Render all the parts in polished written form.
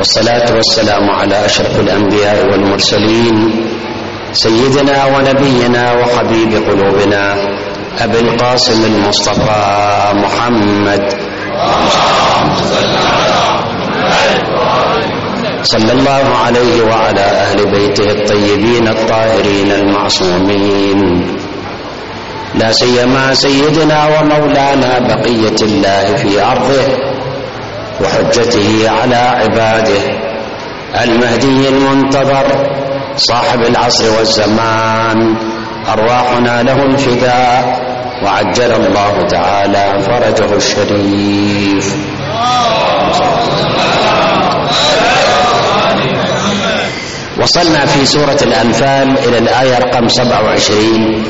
والصلاة والسلام على أشرف الأنبياء والمرسلين سيدنا ونبينا وحبيب قلوبنا أبي القاسم المصطفى محمد صلى الله عليه وعلى أهل بيته الطيبين الطاهرين المعصومين، لا سيما سيدنا ومولانا بقية الله في أرضه وحجته على عباده المهدي المنتظر صاحب العصر والزمان، أرواحنا له الفداء وعجل الله تعالى فرجه الشريف. وصلنا في سورة الأنفال إلى الآية رقم 27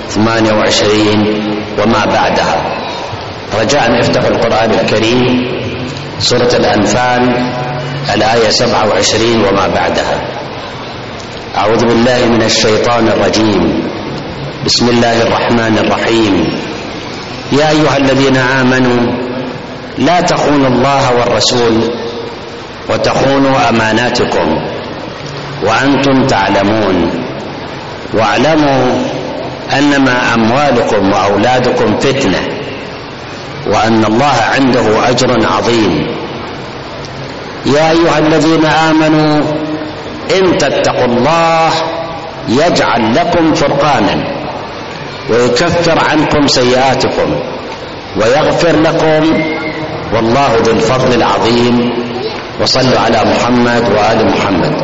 28 وما بعدها. رجاء افتحوا القرآن الكريم سورة الأنفال الآية 27 وما بعدها. أعوذ بالله من الشيطان الرجيم، بسم الله الرحمن الرحيم. يا أيها الذين آمنوا لا تخونوا الله والرسول وتخونوا أماناتكم وأنتم تعلمون، واعلموا أنما أموالكم وأولادكم فتنة وأن الله عنده أجر عظيم. يا أيها الذين آمنوا إن تتقوا الله يجعل لكم فرقانا ويكفر عنكم سيئاتكم ويغفر لكم والله ذو الفضل العظيم. وصلوا على محمد وآل محمد.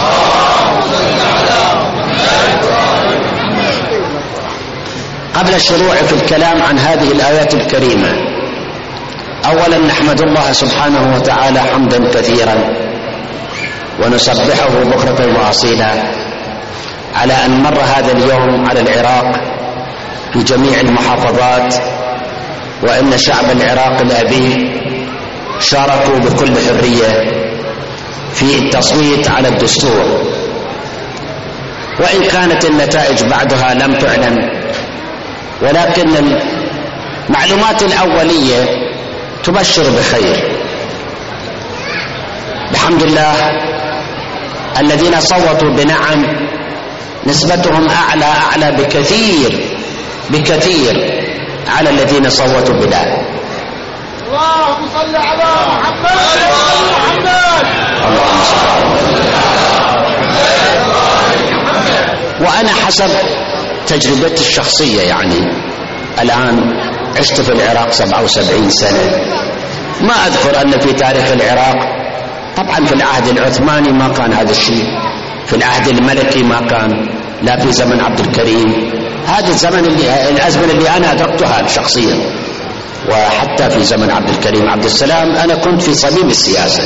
قبل الشروع في الكلام عن هذه الآيات الكريمة، أولا نحمد الله سبحانه وتعالى حمدا كثيرا ونسبحه بكرة وأصيلا على أن مر هذا اليوم على العراق في جميع المحافظات، وأن شعب العراق الأبي شاركوا بكل حرية في التصويت على الدستور، وإن كانت النتائج بعدها لم تعلن، ولكن المعلومات الأولية تبشر بخير. بحمد الله الذين صوتوا بنعم نسبتهم أعلى بكثير على الذين صوتوا بلا. اللهم صل على محمد. اللهم صل على محمد. وأنا حسب تجربتي الشخصية، يعني الآن عشت في العراق 77 سنة، ما أذكر أن في تاريخ العراق، طبعا في العهد العثماني ما كان هذا الشيء، في العهد الملكي ما كان، لا في زمن عبد الكريم، هذا الزمن الأزمنة اللي أنا أدركتها شخصيا، وحتى في زمن عبد الكريم عبد السلام أنا كنت في صميم السياسة.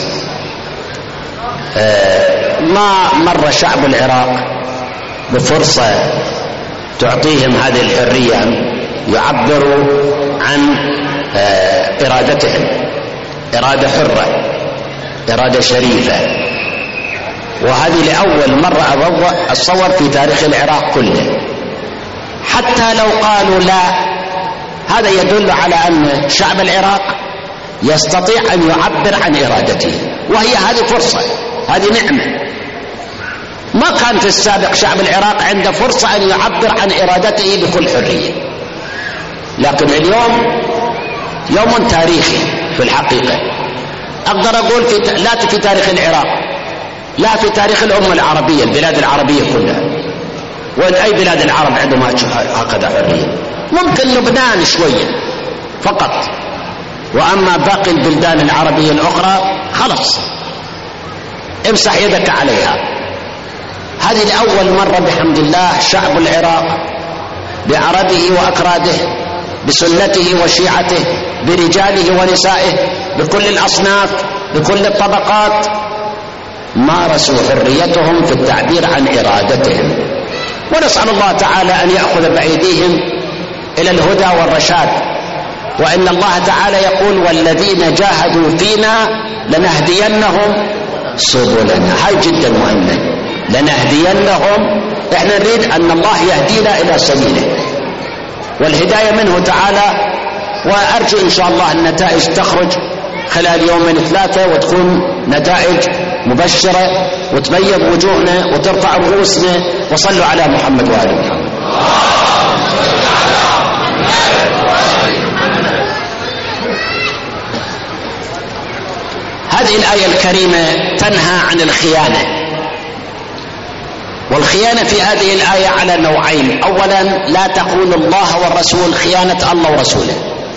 ما مر شعب العراق بفرصة تعطيهم هذه الحرية أن يعبروا عن إرادتهم، إرادة حرة، إرادة شريفة، وهذه لأول مرة أتصور في تاريخ العراق كله. حتى لو قالوا لا، هذا يدل على أن شعب العراق يستطيع أن يعبر عن إرادته، وهي هذه فرصة، هذه نعمة. ما كان في السابق شعب العراق عنده فرصة أن يعبر عن إرادته بكل حرية، لكن اليوم يوم تاريخي في الحقيقة. أقدر أقول لا في تاريخ العراق، لا في تاريخ الأمة العربية، البلاد العربية كلها، وإن أي بلاد العرب عندهم هكذا حرية. ممكن لبنان شوية فقط، وأما باقي البلدان العربية الأخرى خلص امسح يدك عليها. هذه لأول مرة بحمد الله شعب العراق بعربه وأكراده، بسنته وشيعته، برجاله ونسائه، بكل الأصناف، بكل الطبقات، مارسوا حريتهم في التعبير عن إرادتهم. ونسأل الله تعالى أن يأخذ بأيديهم إلى الهدى والرشاد. وإن الله تعالى يقول والذين جاهدوا فينا لنهدينهم سبلنا. هاي جدا مهمة، لنهدينهم، احنا نريد أن الله يهدينا إلى سبيله، والهداية منه تعالى. وأرجو إن شاء الله النتائج تخرج خلال يومين 3 وتكون نتائج مبشرة وتبيض وجوهنا وترفع رؤوسنا. وصلوا على محمد وآل محمد. هذه الآية الكريمة تنهى عن الخيانة، والخيانة في هذه الآية على نوعين. أولا لا تخونوا الله والرسول، خيانة الله ورسوله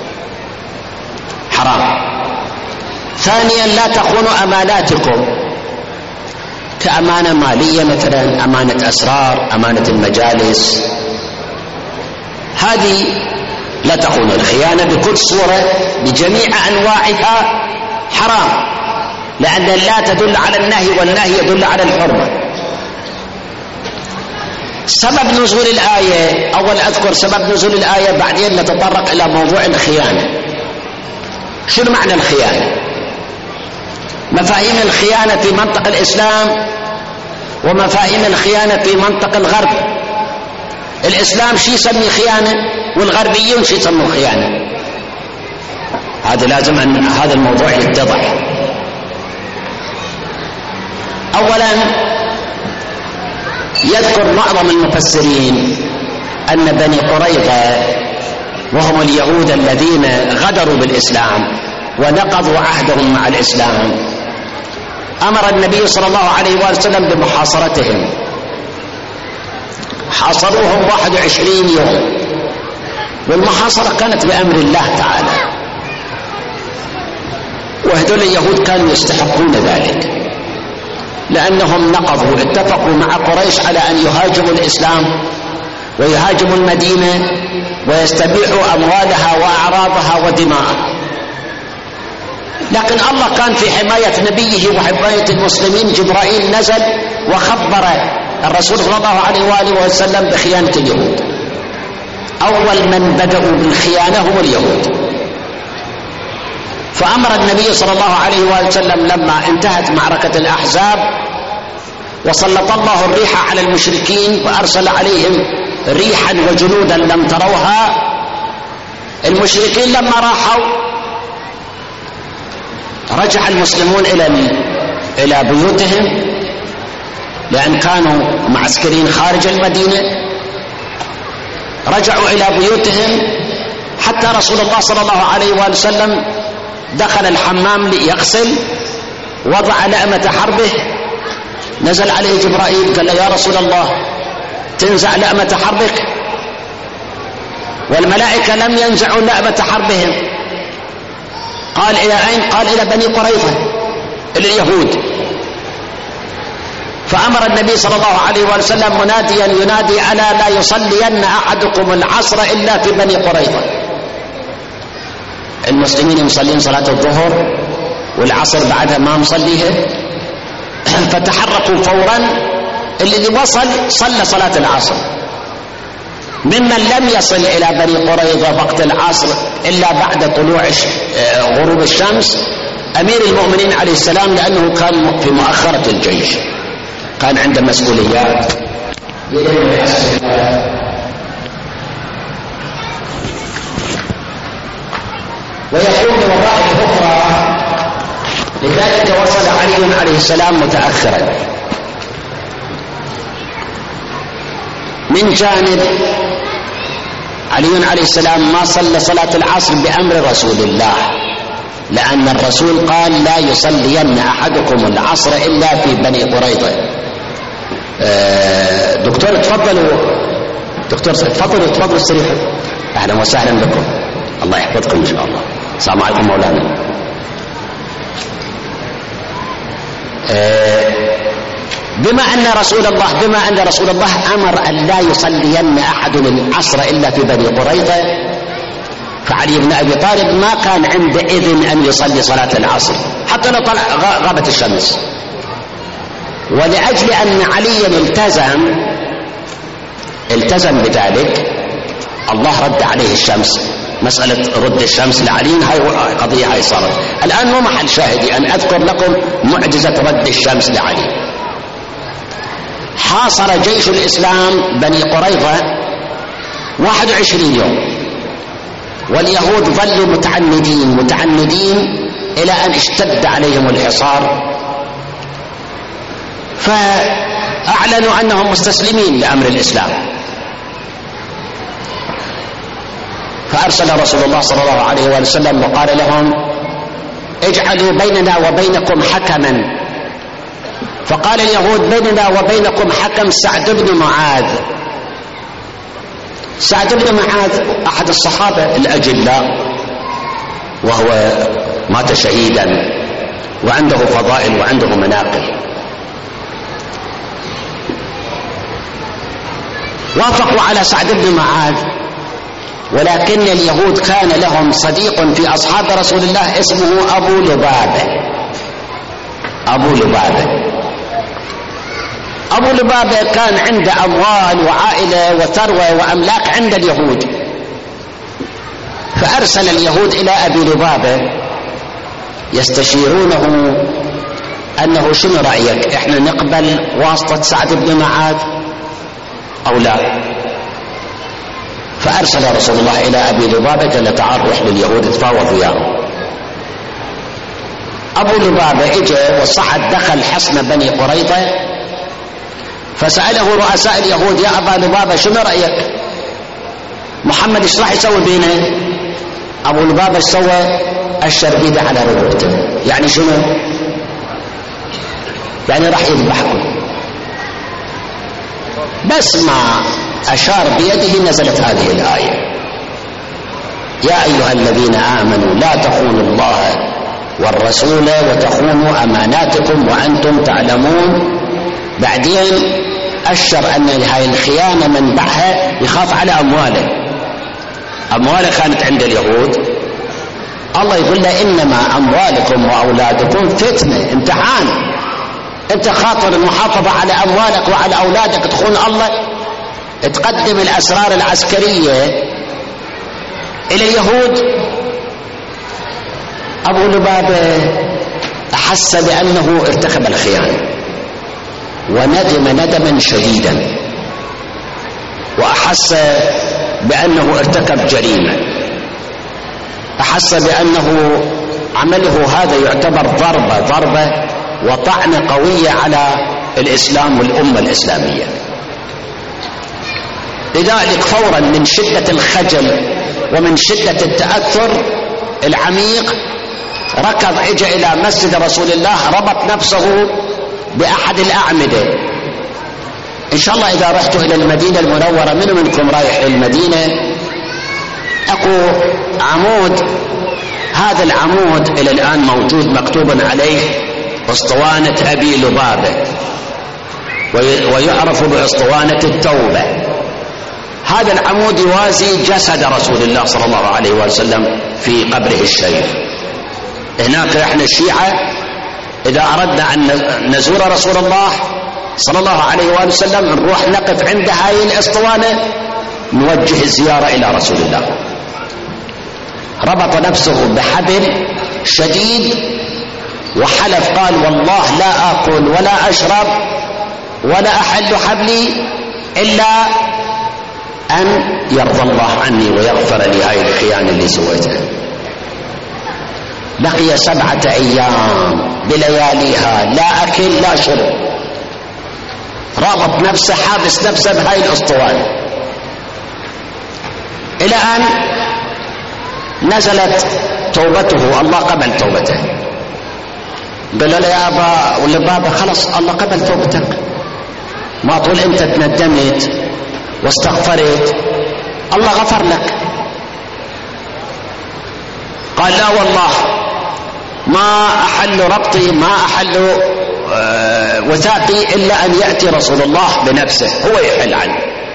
حرام. ثانيا لا تخونوا أماناتكم، كأمانة مالية مثلا، أمانة أسرار، أمانة المجالس، هذه لا تخونوا. الخيانة بكل صورة بجميع أنواعها حرام، لأن لا تدل على النهي، والنهي يدل على الحرمة. سبب نزول الآية، أول أذكر سبب نزول الآية بعدين نتطرق إلى موضوع الخيانة. شنو معنى الخيانة؟ مفاهيم الخيانة في منطق الإسلام ومفاهيم الخيانة في منطق الغرب. الإسلام شي يسمي خيانة، والغربيون شي يسموا خيانة. هذا لازم أن هذا الموضوع يتضح. أولا يذكر معظم المفسرين أن بني قريظة وهم اليهود الذين غدروا بالإسلام ونقضوا عهدهم مع الإسلام، أمر النبي صلى الله عليه وسلم بمحاصرتهم. حاصروهم 21 يوم، والمحاصرة كانت بأمر الله تعالى، وهذول اليهود كانوا يستحقون ذلك لأنهم نقضوا، اتفقوا مع قريش على أن يهاجموا الإسلام ويهاجموا المدينة ويستبيحوا أموالها وأعراضها ودماءها. لكن الله كان في حماية نبيه وحماية المسلمين. جبرائيل نزل وخبر الرسول صلى الله عليه وآله وسلم بخيانة اليهود. أول من بدأوا بالخيانة هم اليهود. فأمر النبي صلى الله عليه وآله وسلم لما انتهت معركة الأحزاب وسلط الله الريح على المشركين وأرسل عليهم ريحا وجنودا لم تروها، المشركين لما راحوا رجع المسلمون إلى بيوتهم، لأن كانوا معسكرين خارج المدينة. رجعوا إلى بيوتهم حتى رسول الله صلى الله عليه وآله وسلم دخل الحمام ليغسل، وضع لأمة حربه، نزل عليه جبرائيل قال له يا رسول الله تنزع لأمة حربك؟ والملائكة لم ينزعوا لأمة حربهم. قال إلى أين؟ قال إلى بني قريظة، إلى اليهود. فأمر النبي صلى الله عليه وسلم مناديا ينادي ألا لا يصلين أحدكم العصر إلا في بني قريظة. المسلمين مصلين صلاة الظهر والعصر بعدها ما مصليها، فتحركوا فورا. اللي وصل صلى صلاة العصر. ممن لم يصل إلى بني قريظة وقت العصر إلا بعد طلوع غروب الشمس أمير المؤمنين عليه السلام، لأنه كان في مؤخرة الجيش، كان عنده مسؤوليات. ويقول بوظائف أخرى، لذلك وصل علي عليه السلام متأخرا. من جانب علي عليه السلام ما صلى صلاة العصر بأمر رسول الله، لأن الرسول قال لا يصلين أحدكم العصر إلا في بني قريظة. دكتور تفضلوا، دكتور تفضلوا استريحوا. أهلا وسهلا بكم، الله يحفظكم إن شاء الله. السلام عليكم مولانا. بما أن رسول الله أمر أن لا يصلين أحد العصر إلا في بني قريظة، فعلي بن أبي طالب ما كان عنده إذن أن يصلي صلاة العصر حتى لو غابت الشمس. ولأجل أن عليا التزم بذلك، الله رد عليه الشمس. مسألة رد الشمس لعلي هاي قضية هاي صارت الآن مو محل شاهدي أن أذكر لكم معجزة رد الشمس لعلي. حاصر جيش الإسلام بني قريظة 21 يوم، واليهود ظلوا متعندين إلى أن اشتد عليهم الحصار، فأعلنوا أنهم مستسلمين لأمر الإسلام. فأرسل رسول الله صلى الله عليه وآله وسلم وقال لهم: اجعلوا بيننا وبينكم حكما. فقال اليهود: بيننا وبينكم حكم سعد بن معاذ. سعد بن معاذ أحد الصحابة الأجلاء، وهو مات شهيدا وعنده فضائل وعنده مناقب. وافقوا على سعد بن معاذ، ولكن اليهود كان لهم صديق في أصحاب رسول الله اسمه أبو لبابة. أبو لبابة كان عنده أموال وعائلة وثروة وأملاك عند اليهود. فأرسل اليهود إلى أبي لبابة يستشيرونه أنه: شنو رأيك، إحنا نقبل واسطة سعد بن معاذ أو لا؟ فأرسل رسول الله إلى أبي لبابة قال: تعال روح لليهود تفاوض وياهم. أبو لبابة إجا وصعد دخل حصن بني قريظة، فسأله رؤساء اليهود: يا أبا لبابة شنو رأيك؟ محمد ايش راح يسوي بينا؟ أبو لبابة ايش سوى؟ أشر بيده على رقبته. يعني شنو؟ يعني راح يذبحكم. بس ما أشار بيده نزلت هذه الآية: يا أيها الذين آمنوا لا تخونوا الله والرسول وتخونوا أماناتكم وأنتم تعلمون. بعدين أشر أن هاي الخيانة منبعها يخاف على أمواله. أمواله كانت عند اليهود، الله يقول له: إنما أموالكم وأولادكم فتنة، امتحان. أنت خاطر المحافظة على أموالك وعلى أولادك تخون الله، تقدم الأسرار العسكرية إلى اليهود. أبو لبابة أحس بأنه ارتكب الخيانة وندم ندما شديدا، وأحس بأنه ارتكب جريمة، أحس بأنه عمله هذا يعتبر ضربة وطعنة قوية على الإسلام والأمة الإسلامية. لذلك فورا من شدة الخجل ومن شدة التأثر العميق ركض، اجى إلى مسجد رسول الله، ربط نفسه بأحد الأعمدة. إن شاء الله إذا رحتوا إلى المدينة المنورة، منكم رايح للمدينة، أكو عمود، هذا العمود إلى الآن موجود مكتوب عليه أسطوانة أبي لبابة، ويعرف بأسطوانة التوبة. هذا العمود يوازي جسد رسول الله صلى الله عليه وسلم في قبره الشريف. هناك احنا الشيعة إذا أردنا أن نزور رسول الله صلى الله عليه وآله وسلم نروح نقف عند هاي الأسطوانة، نوجه الزيارة إلى رسول الله. ربط نفسه بحبل شديد وحلف، قال: والله لا آكل ولا أشرب ولا أحل حبلي إلا أن يرضى الله عني ويغفر لي هاي الخيانة اللي سويتها. بقي 7 أيام بلياليها، لا أكل لا شرب، رابط نفسه، حابس نفسه بهاي الأسطوانة، إلى أن نزلت توبته. الله قبل توبته، قال له: يا أبا لبابة خلص الله قبل توبتك، ما طول أنت تندمت واستغفرت الله غفر لك. قال: لا والله ما أحل ربطي، ما أحل وثاقي إلا أن يأتي رسول الله بنفسه هو يحل عنه.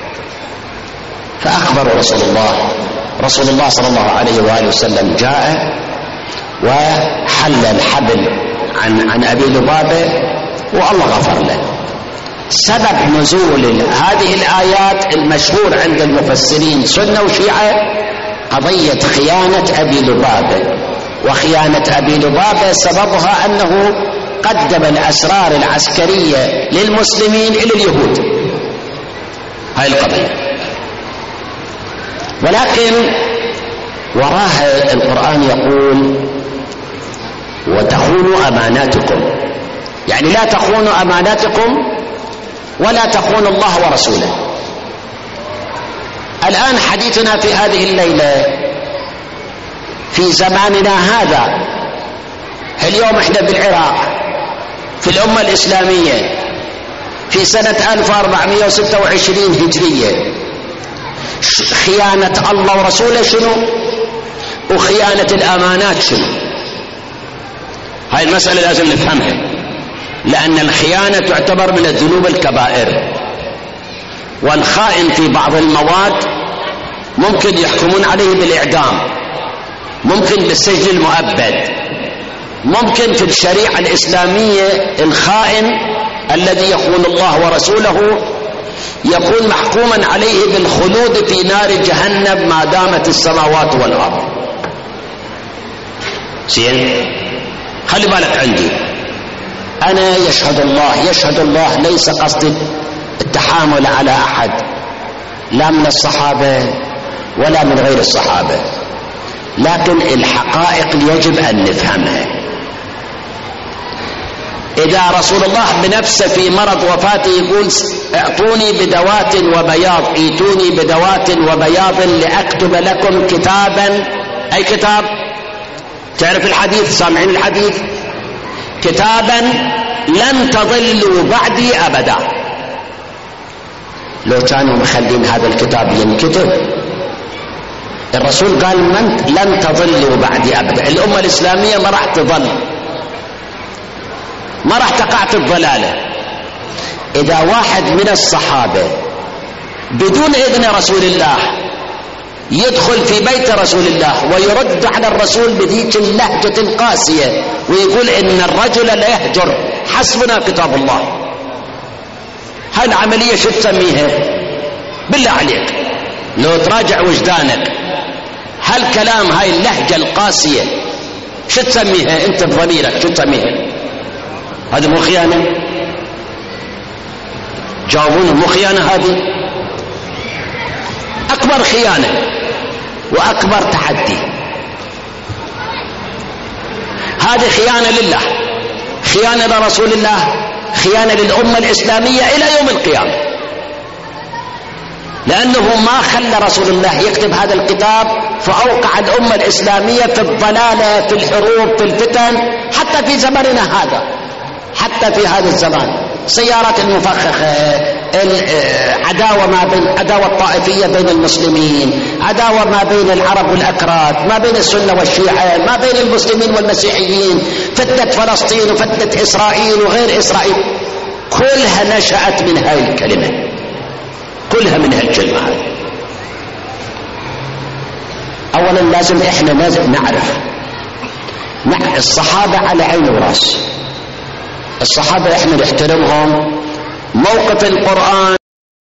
فأخبر رسول الله صلى الله عليه وآله وسلم، جاء وحل الحبل عن أبي لبابة والله غفر له. سبب نزول هذه الآيات المشهور عند المفسرين سنة وشيعة قضية خيانة أبي لبابة. وخيانة أبي لبابة سببها أنه قدم الأسرار العسكرية للمسلمين إلى اليهود، هاي القضية. ولكن وراها القرآن يقول: وتخونوا أماناتكم، يعني لا تخونوا أماناتكم ولا تخونوا الله ورسوله. الآن حديثنا في هذه الليلة في زماننا هذا، اليوم احنا بالعراق في الأمة الإسلامية في سنة 1426 هجرية، خيانة الله ورسوله شنو؟ وخيانة الأمانات شنو؟ هاي المسألة لازم نفهمها، لأن الخيانة تعتبر من الذنوب الكبائر، والخائن في بعض المواد ممكن يحكمون عليه بالإعدام، ممكن بالسجن المؤبد، ممكن في الشريعة الإسلامية الخائن الذي يخون الله ورسوله يكون محكوما عليه بالخلود في نار جهنم ما دامت السماوات والأرض. زين، خلي بالك عندي أنا يشهد الله ليس قصدي التحامل على أحد لا من الصحابة ولا من غير الصحابة، لكن الحقائق يجب أن نفهمها. إذا رسول الله بنفسه في مرض وفاته يقول اعطوني بدوات وبياض، ايتوني بدوات وبياض لأكتب لكم كتابا، أي كتاب؟ تعرف الحديث، سامعين الحديث؟ كتابا لن تضلوا بعدي أبدا. لو كانوا مخلين هذا الكتاب ينكتب، الرسول قال لن تضلوا بعدي أبدا، الأمة الإسلامية ما راح تضل، ما راح تقع في الضلالة. إذا واحد من الصحابة بدون إذن رسول الله يدخل في بيت رسول الله ويرد على الرسول بذيك اللهجة القاسية ويقول إن الرجل لا يهجر، حسبنا كتاب الله، هاي العملية شو تسميها؟ بالله عليك لو تراجع وجدانك، هالكلام هاي اللهجة القاسية شو تسميها انت بضميرك؟ شو تسميها؟ هذا مو خيانة؟ جاوبوني، مو خيانة هذه؟ أكبر خيانة وأكبر تحدي. هذه خيانة لله، خيانة لرسول الله، خيانة للأمة الإسلامية إلى يوم القيامة، لأنه ما خلى رسول الله يكتب هذا الكتاب فأوقع الأمة الإسلامية في الضلالة، في الحروب، في الفتن، حتى في زمننا هذا، حتى في هذا الزمان، سيارات المفخخة، عداوة الطائفية بين المسلمين، عداوة ما بين العرب والأكراد، ما بين السنة والشيعة، ما بين المسلمين والمسيحيين، فتنة فلسطين وفتنة إسرائيل وغير إسرائيل، كلها نشأت من هاي الكلمة، كلها من هاي الكلمة هاي. أولا لازم إحنا نعرف الصحابة على عين وراس، الصحابة احنا نحترمهم. موقف القرآن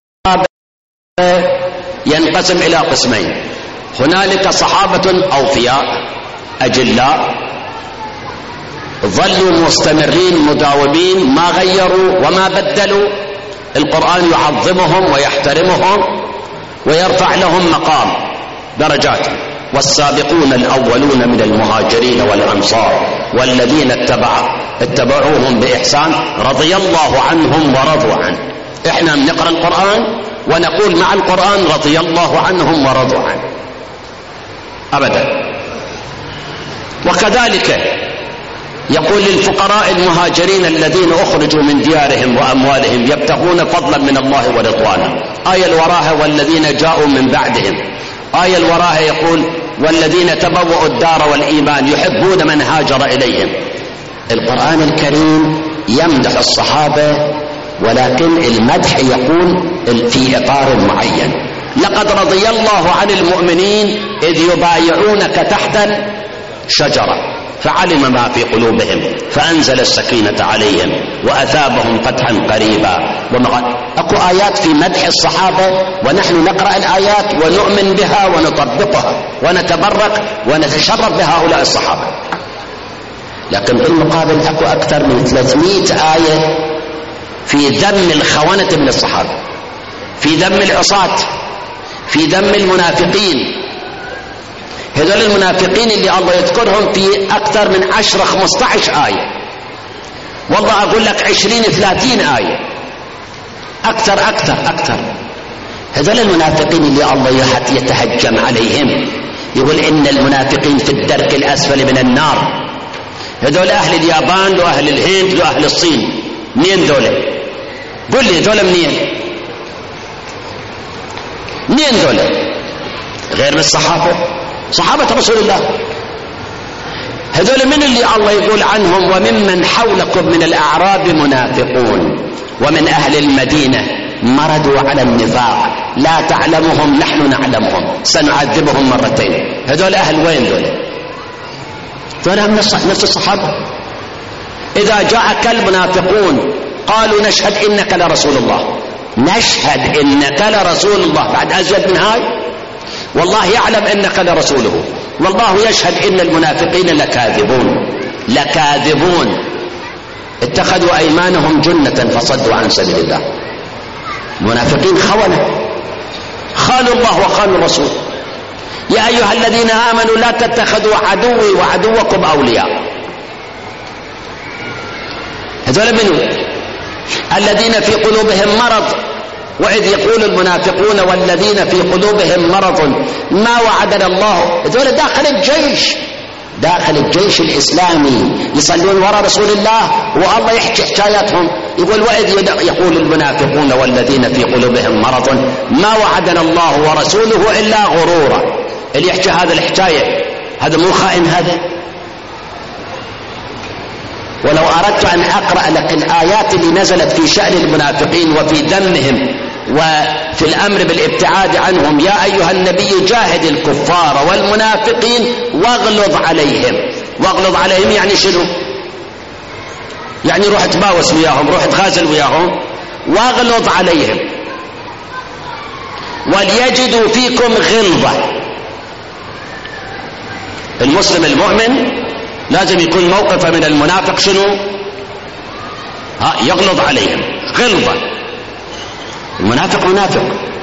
ينقسم إلى قسمين، هنالك صحابة أوفياء أجلاء ظلوا مستمرين مداومين ما غيروا وما بدلوا، القرآن يعظمهم ويحترمهم ويرفع لهم مقام درجات. والسابقون الأولون من المهاجرين والأنصار والذين اتبعوهم بإحسان رضي الله عنهم ورضوا عنه. احنا بنقرأ القرآن ونقول مع القرآن رضي الله عنهم ورضوا عنه أبدا. وكذلك يقول للفقراء المهاجرين الذين أخرجوا من ديارهم وأموالهم يبتغون فضلا من الله ورضوانه، آية الوراها والذين جاءوا من بعدهم، آية الوراها يقول والذين تبوأوا الدار والإيمان يحبون من هاجر إليهم. القرآن الكريم يمدح الصحابة، ولكن المدح يكون في إطار معين. لقد رضي الله عن المؤمنين إذ يبايعونك تحت الشجرة فعلم ما في قلوبهم فأنزل السكينة عليهم وأثابهم فتحا قريبا. أكو آيات في مدح الصحابة ونحن نقرأ الآيات ونؤمن بها ونطبقها ونتبرك ونتشرف بهؤلاء الصحابة، لكن بالمقابل أكو أكثر من 300 آية في ذم الخونة من الصحابة، في ذم العصاة، في ذم المنافقين، هذول المنافقين اللي الله يذكرهم في أكثر من 10-15 آية، والله أقول لك 20-30 آية، أكثر. هذول المنافقين اللي الله يتهجم عليهم، يقول إن المنافقين في الدرك الأسفل من النار. هذول أهل اليابان وأهل الهند وأهل الصين، منين دول؟ قل لي دول منين دول؟ غير من الصحابة، صحابة رسول الله. هذول من اللي الله يقول عنهم وممن حولكم من الأعراب منافقون ومن أهل المدينة مردوا على النفاق لا تعلمهم نحن نعلمهم سنعذبهم مرتين. هذول أهل وين دول؟ دول نفس الصحابة. إذا جاءك المنافقون قالوا نشهد إنك لرسول الله، نشهد إنك لرسول الله، بعد أزيد من هاي؟ والله يعلم إنك لرسوله، والله يشهد إن المنافقين لكاذبون اتخذوا أيمانهم جنة فصدوا عن سبيل الله. المنافقين خانوا الله وخانوا الرسول. يا أيها الذين آمنوا لا تتخذوا عدوي وعدوكم أولياء. هذول منهم الذين في قلوبهم مرض، وإذ يقول المنافقون والذين في قلوبهم مرض ما وعدنا الله. هذول داخل الجيش الإسلامي يصلون وراء رسول الله، والله يحكي حكاياتهم يقول وإذ يقول المنافقون والذين في قلوبهم مرض ما وعدنا الله ورسوله إلا غرورا. اللي يحكي هذا الحكاية هذا مو خائن هذا؟ ولو أردت أن أقرأ لك الآيات اللي نزلت في شأن المنافقين وفي ذمهم وفي الأمر بالابتعاد عنهم، يا أيها النبي جاهد الكفار والمنافقين واغلظ عليهم يعني شنو؟ يعني روح تباوس وياهم، روح تغازل وياهم، واغلظ عليهم وليجدوا فيكم غلظة. المسلم المؤمن لازم يكون موقفه من المنافق شنو؟ يغلظ عليهم غلظة. المنافق منافق.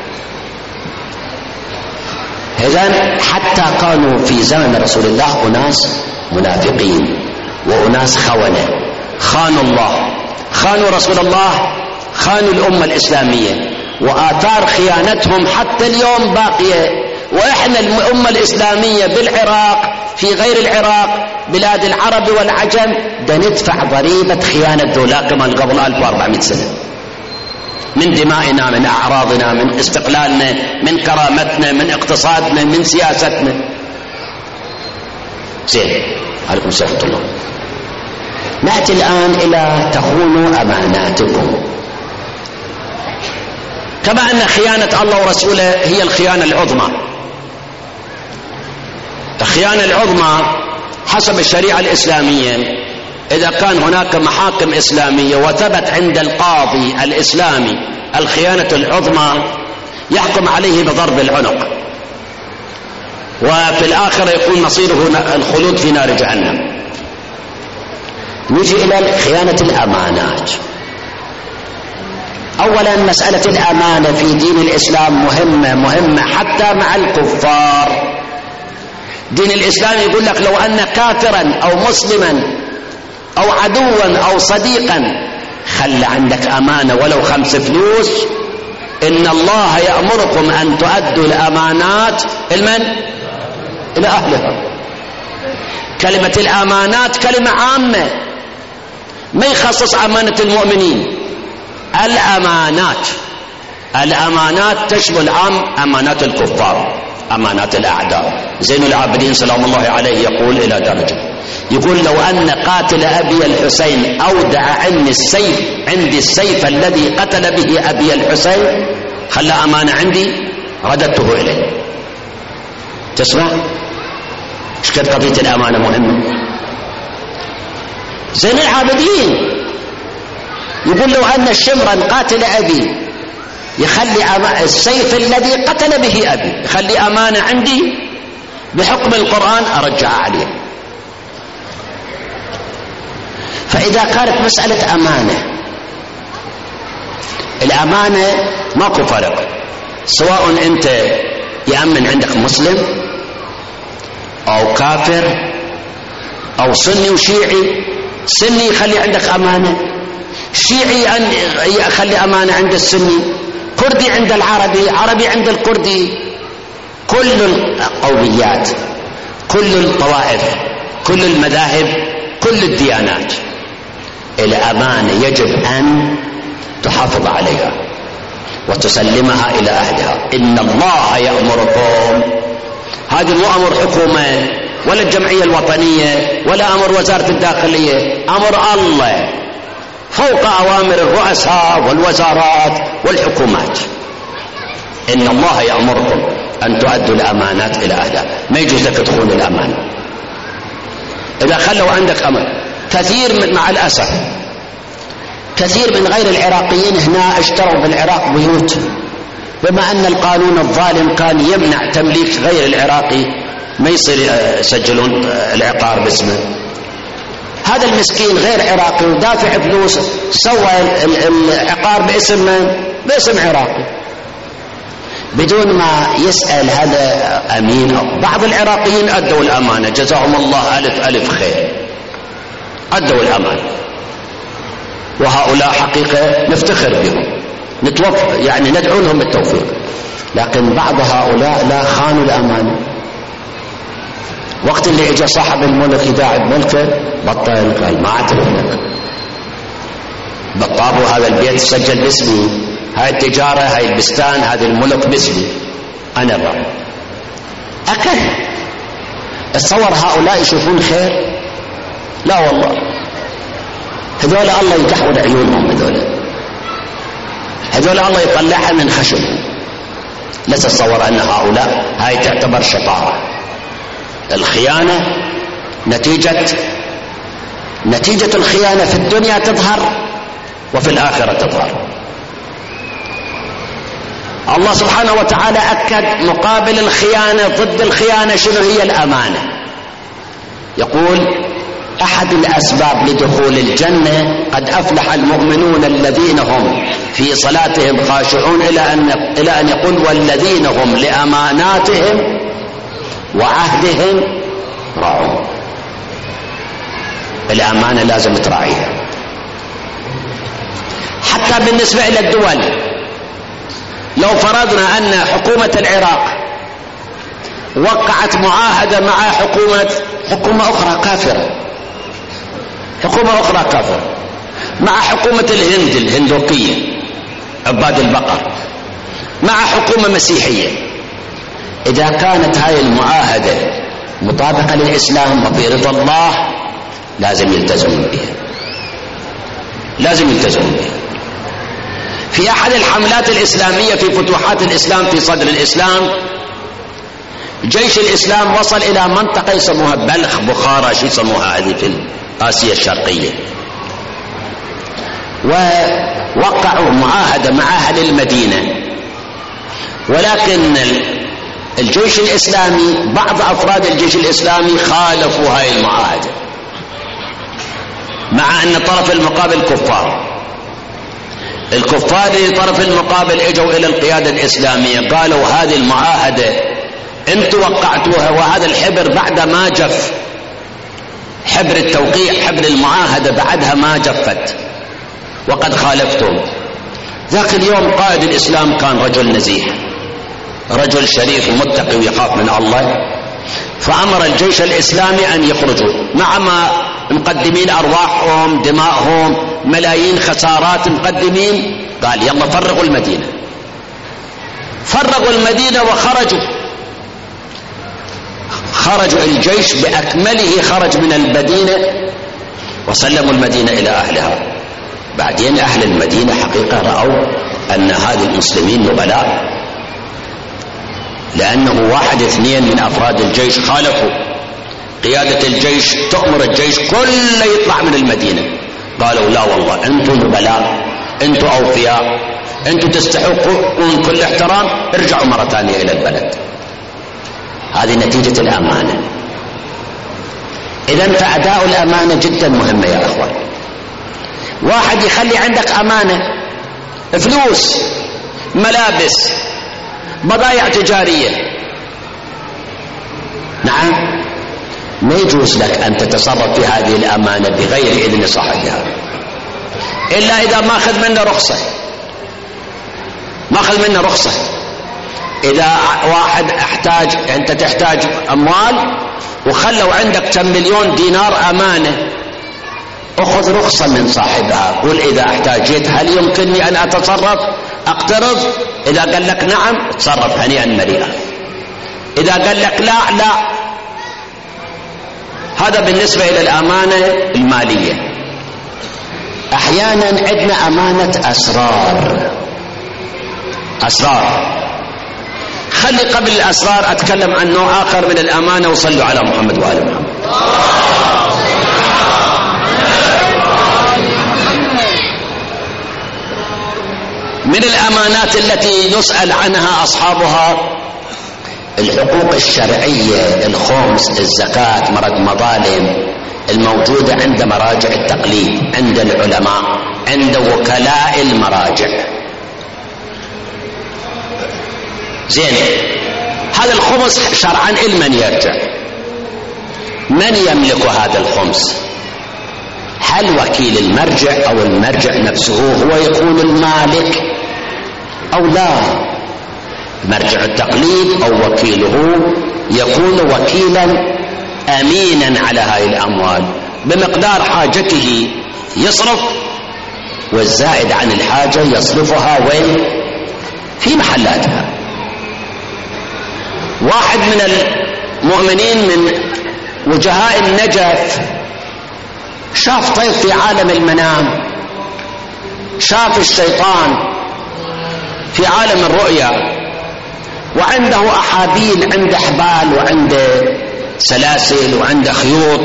إذن حتى كانوا في زمن رسول الله أناس منافقين وأناس خونة، خانوا الله، خانوا رسول الله، خانوا الأمة الإسلامية، وآثار خيانتهم حتى اليوم باقية. وإحنا الأمة الإسلامية بالعراق في غير العراق بلاد العرب والعجم دا ندفع ضريبة خيانة ذولاك كمان قبل 1400 سنة، من دمائنا، من أعراضنا، من استقلالنا، من كرامتنا، من اقتصادنا، من سياستنا. زين، عليكم السلام ورحمة الله. نأتي الآن إلى تخونوا أماناتكم. كما أن خيانة الله ورسوله هي الخيانة العظمى. الخيانة العظمى حسب الشريعة الإسلامية إذا كان هناك محاكم إسلامية وثبت عند القاضي الإسلامي الخيانة العظمى يحكم عليه بضرب العنق، وفي الآخرة يكون مصيره الخلود في نار جهنم. نجي إلى خيانة الأمانات. أولا مسألة الأمانة في دين الإسلام مهمة حتى مع الكفار. دين الإسلام يقول لك لو أن كافرا أو مسلما أو عدوا أو صديقا خلى عندك أمانة ولو 5 فلوس، إن الله يأمركم أن تؤدوا الأمانات إلى أهلها. كلمة الأمانات كلمة عامة ما يخصص أمانة المؤمنين. الأمانات تشمل عام أمانات الكفار، أمانات الأعداء. زين العابدين سلام الله عليه يقول إلى درجة يقول لو أن قاتل أبي الحسين أودع عندي السيف الذي قتل به أبي الحسين خلى أمانة عندي رددته إليه. تسمع ايش كانت قضية الأمانة مهمة. زين العابدين يقول لو أن الشمرا قاتل أبي يخلي السيف الذي قتل به أبي يخلي أمانة عندي بحكم القرآن أرجع عليه. فإذا كانت مسألة أمانة، الأمانة ماكو فرق، سواء أنت يأمن عندك مسلم أو كافر أو سني وشيعي. سني يخلي عندك أمانة، شيعي يخلي أمانة عند السني، كردي عند العربي، عربي عند الكردي. كل القوميات، كل الطوائف، كل المذاهب، كل الديانات الأمانة يجب أن تحافظ عليها وتسلمها إلى أهلها. إن الله يأمركم، هذه مو أمر حكومة ولا الجمعية الوطنية ولا أمر وزارة الداخلية، أمر الله فوق أوامر الرؤساء والوزارات والحكومات. إن الله يأمركم أن تؤدوا الأمانات إلى أهلها. ما يجوز لك تخون الأمانة. إذا خلوا عندك أمن، كثير مع الأسف كثير من غير العراقيين هنا اشتروا بالعراق بيوت، بما أن القانون الظالم كان يمنع تمليك غير العراقي، ما يصير يسجلون العقار باسمه. هذا المسكين غير عراقي ودافع فلوس، سوى العقار باسم من؟ باسم عراقي، بدون ما يسأل هذا أمين. بعض العراقيين أدوا الأمانة، جزاهم الله ألف ألف خير، أدوا الأمانة، وهؤلاء حقيقة نفتخر بهم، يعني ندعو لهم بالتوفيق. لكن بعض هؤلاء لا، خانوا الأمانة. وقت اللي اجى صاحب الملك يداعب ملكه بطل، قال ما اعترف لك، بالطابو هذا البيت سجل باسمي، هاي التجارة، هاي البستان، هذا الملك باسمي، أنا الرب. أكل. اتصور هؤلاء يشوفون خير؟ لا والله، هذول الله يكحول عيونهم، هذول الله يطلعها من خشم. لا تتصور أن هؤلاء هاي تعتبر شطارة. الخيانة نتيجة الخيانة في الدنيا تظهر وفي الآخرة تظهر. الله سبحانه وتعالى أكد مقابل الخيانة، ضد الخيانة شنو هي؟ الأمانة. يقول أحد الأسباب لدخول الجنة قد أفلح المؤمنون الذين هم في صلاتهم خاشعون، إلى أن يقول والذين هم لأماناتهم وعهدهم راعون. الأمانة لازم تراعيها. حتى بالنسبة إلى الدول، لو فرضنا أن حكومة العراق وقعت معاهدة مع حكومة أخرى كافرة، مع حكومة الهند الهندوقية عباد البقر، مع حكومة مسيحية، إذا كانت هاي المعاهدة مطابقة للإسلام وفي رضا الله لازم يلتزمون بها، في أحد الحملات الإسلامية في فتوحات الإسلام في صدر الإسلام، جيش الإسلام وصل إلى منطقة يسموها بلخ بخارى، شو يسموها هذه في آسيا الشرقية، ووقعوا معاهدة مع أهل المدينة. ولكن الجيش الإسلامي، بعض أفراد الجيش الإسلامي خالفوا هاي المعاهدة، مع أن الطرف المقابل الكفار لطرف المقابل اجوا إلى القيادة الإسلامية قالوا هذه المعاهدة انتوا وقعتوها، وهذا الحبر بعد ما جف، حبر التوقيع، حبر المعاهدة بعدها ما جفت وقد خالفتم. ذاك اليوم قائد الإسلام كان رجل نزيه، رجل شريف ومتقي ويخاف من الله، فأمر الجيش الإسلامي أن يخرجوا، مع ما مقدمين أرواحهم دمائهم ملايين خسارات مقدمين، قال يلا فرغوا المدينة وخرجوا. الجيش بأكمله خرج من المدينة وسلموا المدينة إلى أهلها. بعدين أهل المدينة حقيقة رأوا أن هذه المسلمين نبلاء، لأنه 1 2 من أفراد الجيش خالفوا. قيادة الجيش تأمر الجيش كله يطلع من المدينة، قالوا لا والله أنتم نبلاء، أنتم أوفياء، أنتم تستحقون كل احترام، ارجعوا مرة ثانية إلى البلد. هذه نتيجة الأمانة. إذن فأداء الأمانة جدا مهمة يا أخوان. واحد يخلي عندك أمانة، فلوس، ملابس، بضائع تجارية، نعم، ما يجوز لك أن تتصرف في هذه الأمانة بغير إذن صاحبها، إلا إذا ما أخذ منه رخصة. ما أخذ منه رخصة. إذا واحد أنت تحتاج أموال وخلوا عندك كم مليون دينار أمانة، أخذ رخصة من صاحبها، قل إذا احتاجت هل يمكنني أن أتصرف أقترض؟ إذا قال لك نعم تصرف هنيئا مريئا، إذا قال لك لا. هذا بالنسبة إلى الأمانة المالية. أحيانا عندنا أمانة أسرار. خلي قبل الأسرار أتكلم عن نوع آخر من الأمانة، وصلوا على محمد وآل محمد. من الأمانات التي يسأل عنها أصحابها الحقوق الشرعية، الخمس، الزكاة، مرد مظالم، الموجودة عند مراجع التقليد، عند العلماء، عند وكلاء المراجع. زين، هذا الخمس شرعا لمن يرجع؟ من يملك هذا الخمس؟ هل وكيل المرجع أو المرجع نفسه هو يكون المالك أو لا؟ مرجع التقليد أو وكيله يكون وكيلا أمينا على هذه الأموال، بمقدار حاجته يصرف، والزائد عن الحاجة يصرفها وين؟ في محلاتها. واحد من المؤمنين من وجهاء النجف شاف طيف في عالم المنام، شاف الشيطان في عالم الرؤيا، وعنده أحابيل، عنده حبال وعنده سلاسل وعنده خيوط.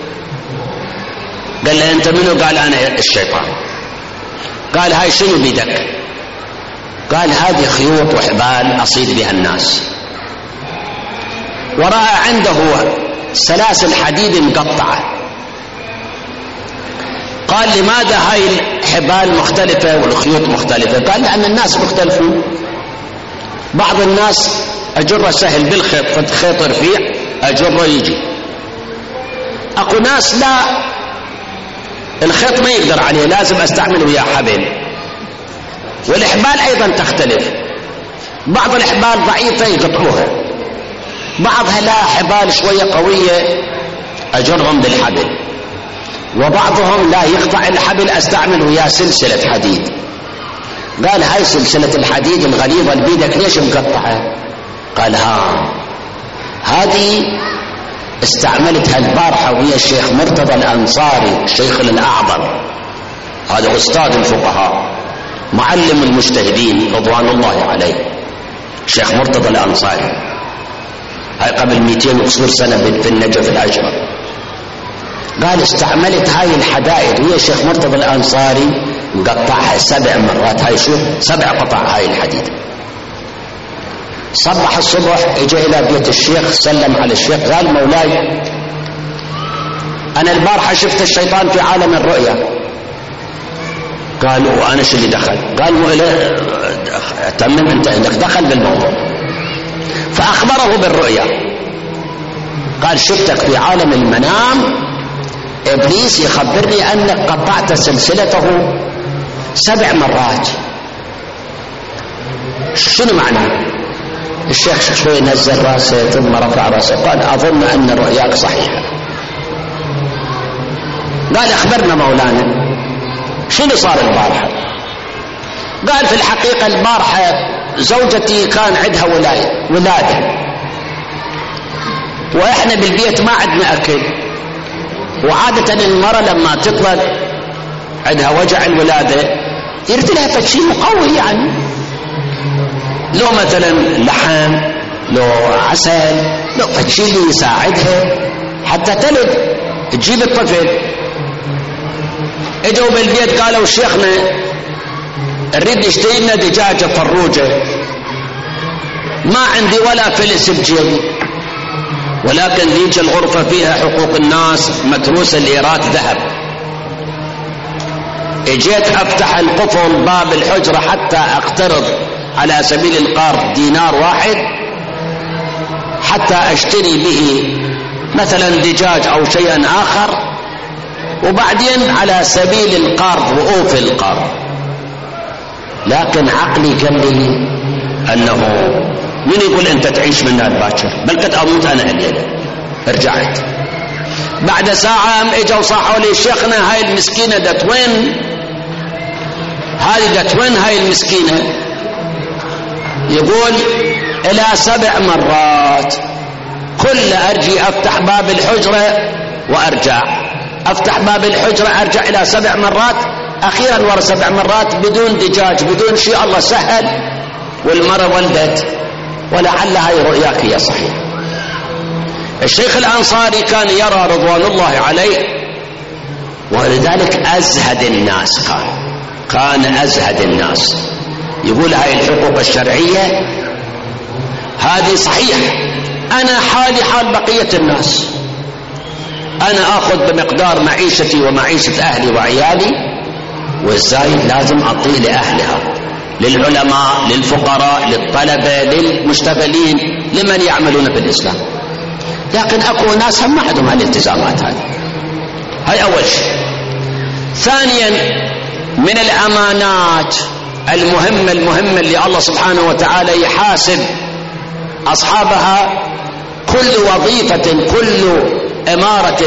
قال له أنت منو؟ قال أنا الشيطان. قال هاي شنو بيدك؟ قال هذه خيوط وحبال أصيد بها الناس. ورأى عنده سلاسل حديد مقطعة. قال لماذا هاي الحبال مختلفة والخيوط مختلفة؟ قال لأن الناس مختلفون. بعض الناس أجره سهل بالخيط، خيط رفيع أجره يجي. أكو ناس لا، الخيط ما يقدر عليه، لازم أستعمل وياه حبل. والحبال أيضا تختلف، بعض الحبال ضعيفة يقطعوها، بعضها لا، حبال شوية قوية أجرهم بالحبل، وبعضهم لا يقطع الحبل أستعمل وياه سلسلة حديد. قال هاي سلسلة الحديد الغليظة اللي بيدك ليش مقطعة؟ قال هذه استعملتها البارحة ويا الشيخ مرتضى الأنصاري، الشيخ الأعظم، هذا أستاذ الفقهاء، معلم المجتهدين رضوان الله عليه، الشيخ مرتضى الأنصاري. هاي قبل 200 وكسور سنة في النجف الأشهر. قال استعملت هاي الحدائد ويا الشيخ مرتضى الأنصاري، مقطعها 7 مرات. هاي شوف 7 قطع هاي الحديد. صبح الصبح اجى الى بيت الشيخ، سلم على الشيخ، قال مولاي انا البارحة شفت الشيطان في عالم الرؤيا. قال وانا شو اللي دخل؟ قال تمم، انت عندك دخل بالموضوع. فاخبره بالرؤيا، قال شفتك في عالم المنام، ابليس يخبرني انك قطعت سلسلته 7 مرات. شنو معناه؟ الشيخ شوي نزل راسه ثم رفع راسه، قال اظن ان رؤياك صحيحه. قال اخبرنا مولانا شنو صار البارحه؟ قال في الحقيقه البارحه زوجتي كان عندها ولاده، واحنا بالبيت ما عندنا اكل، وعاده المراه لما تطلق عندها وجع الولاده يرد لها فشي مقوي، يعني لو مثلا لحم، لو عسل، لو فشي اللي يساعدها حتى تلد تجيب الطفل. اجوا بالبيت قالوا شيخنا نريد نشتري لنا دجاجه فروجه، ما عندي ولا فلس بجيبي، ولكن ذيك الغرفه فيها حقوق الناس متروسه الايراد ذهب. اجيت افتح القفل باب الحجره حتى اقترض على سبيل القرض دينار واحد حتى اشتري به مثلا دجاج أو شيئا آخر، وبعدين على سبيل القرض وأوفي القرض. لكن عقلي قال لي أنه من يقول أنت تعيش من باكر، بل قد أموت أنا الليلة. رجعت بعد ساعة اجوا صاحوا لي شيخنا هاي المسكينة دت وين؟ هذه دت وين هاي المسكينة؟ يقول إلى 7 مرات كل أرجي أفتح باب الحجرة وأرجع، أفتح باب الحجرة أرجع إلى 7 مرات، أخيرا ورا 7 مرات بدون دجاج بدون شيء، الله سهل والمرة ولدت. ولعل هاي رؤياك هي صحيح. الشيخ الأنصاري كان يرى رضوان الله عليه، ولذلك أزهد الناس، كان أزهد الناس. يقول هاي الحقوق الشرعية هذه صحيح، أنا حالي حال بقية الناس، أنا أخذ بمقدار معيشتي ومعيشة أهلي وعيالي، والزايد لازم أعطيه لأهلها، للعلماء، للفقراء، للطلبة، للمشتغلين، لمن يعملون بالإسلام. لكن أكو ناس هم ما عندهم هالالتزامات هذه. هاي أول شيء. ثانيا، من الأمانات المهمة اللي الله سبحانه وتعالى يحاسب أصحابها، كل وظيفة، كل إمارة،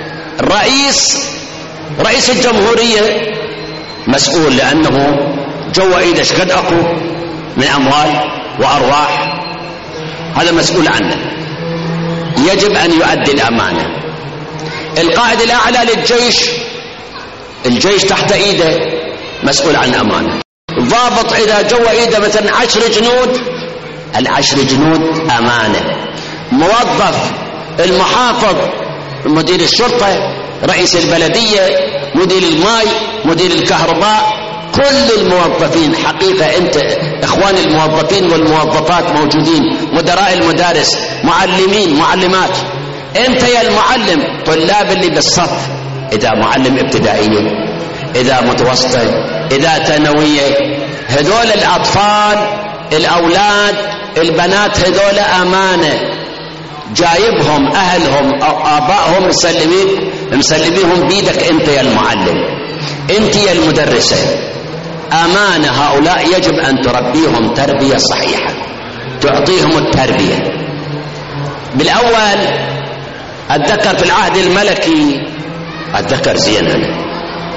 رئيس الجمهورية مسؤول، لأنه جوا إيدش قد أكو من أموال وأرواح، هذا مسؤول عنه، يجب أن يؤدي الأمانة. القائد الأعلى للجيش، الجيش تحت إيده مسؤول عن أمانة. ضابط إذا جوا إيده مثلا 10 جنود، 10 جنود أمانة. موظف، المحافظ، مدير الشرطة، رئيس البلدية، مدير الماء، مدير الكهرباء، كل الموظفين حقيقة. أنت إخوان الموظفين والموظفات موجودين، مدراء المدارس، معلمين، معلمات، أنت يا المعلم، طلاب اللي بالصف، إذا معلم ابتدائية، إذا متوسطة، إذا ثانوية، هذول الأطفال، الأولاد، البنات، هذول أمانة، جايبهم أهلهم أو آبائهم مسلميهم بيدك أنت يا المعلم، أنت يا المدرسة، أمانة. هؤلاء يجب أن تربيهم تربية صحيحة، تعطيهم التربية. بالأول أتذكر في العهد الملكي، أتذكر زين أنا،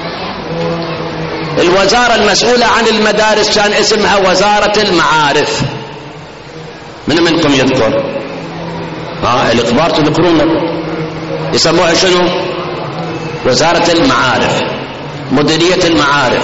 الوزارة المسؤولة عن المدارس كان اسمها وزارة المعارف. من منكم يذكر؟ الكبار تذكرون يسموها شنو؟ وزارة المعارف، مديرية المعارف.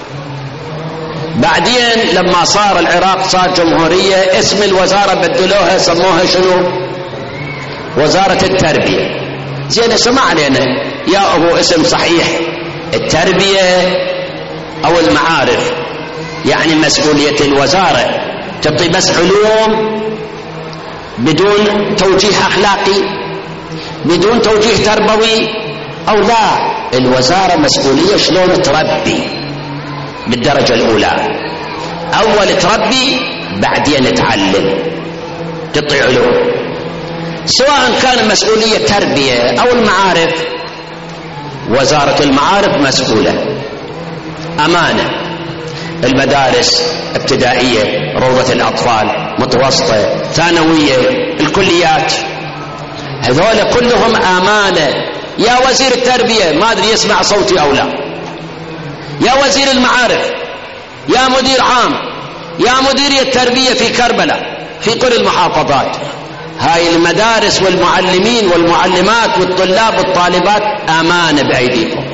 بعدين لما صار العراق صار جمهورية، اسم الوزارة بدلوها سموها شنو؟ وزارة التربية. زين شو ما علينا، يا هو اسم صحيح، التربية أو المعارف، يعني مسؤولية الوزارة تعطي بس علوم بدون توجيه أخلاقي، بدون توجيه تربوي، أو لا، الوزارة مسؤولية شلون تربي بالدرجة الأولى. أول تربي بعدين تعلم، تعطي علوم. سواء كان مسؤولية تربية أو المعارف، وزارة المعارف مسؤولة أمانة. المدارس ابتدائية، روضة الأطفال، متوسطة، ثانوية، الكليات، هذول كلهم أمانة. يا وزير التربية، ما أدري يسمع صوتي أو لا، يا وزير المعارف، يا مدير عام، يا مديرية التربية في كربلاء، في كل المحافظات، هاي المدارس والمعلمين والمعلمات والطلاب والطالبات أمانة بأيديكم.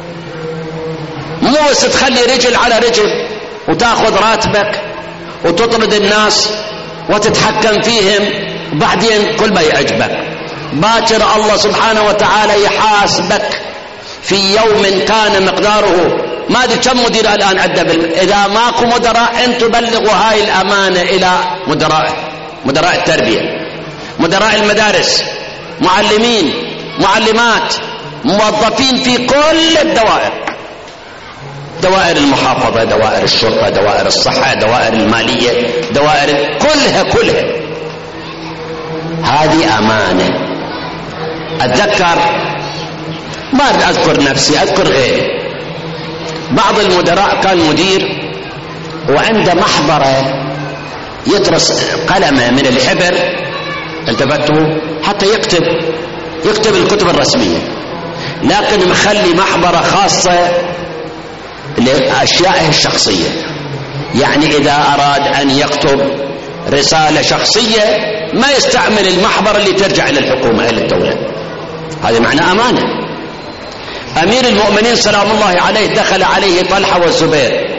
مو بس تخلي رجل على رجل وتاخذ راتبك وتطرد الناس وتتحكم فيهم، وبعدين كل ما يعجبك. باكر الله سبحانه وتعالى يحاسبك في يوم كان مقداره، ما ادري كم مدير الان عندنا، اذا ماكو مدراء انتم بلغوا هاي الامانه الى مدراء التربيه، مدراء المدارس، معلمين، معلمات، موظفين في كل الدوائر، دوائر المحافظة، دوائر الشرطة، دوائر الصحة، دوائر المالية، دوائر كلها هذه أمانة. أتذكر، ما أذكر نفسي أذكر غيري، بعض المدراء كان مدير وعنده محبرة يترس قلمه من الحبر، انتبهتوا، حتى يكتب الكتب الرسمية، لكن مخلي محبرة خاصة لأشيائه الشخصية. يعني إذا أراد أن يكتب رسالة شخصية ما يستعمل المحبرة اللي ترجع إلى الحكومة إلى الدولة. هذا معنى أمانة. أمير المؤمنين سلام الله عليه دخل عليه طلحة والزبير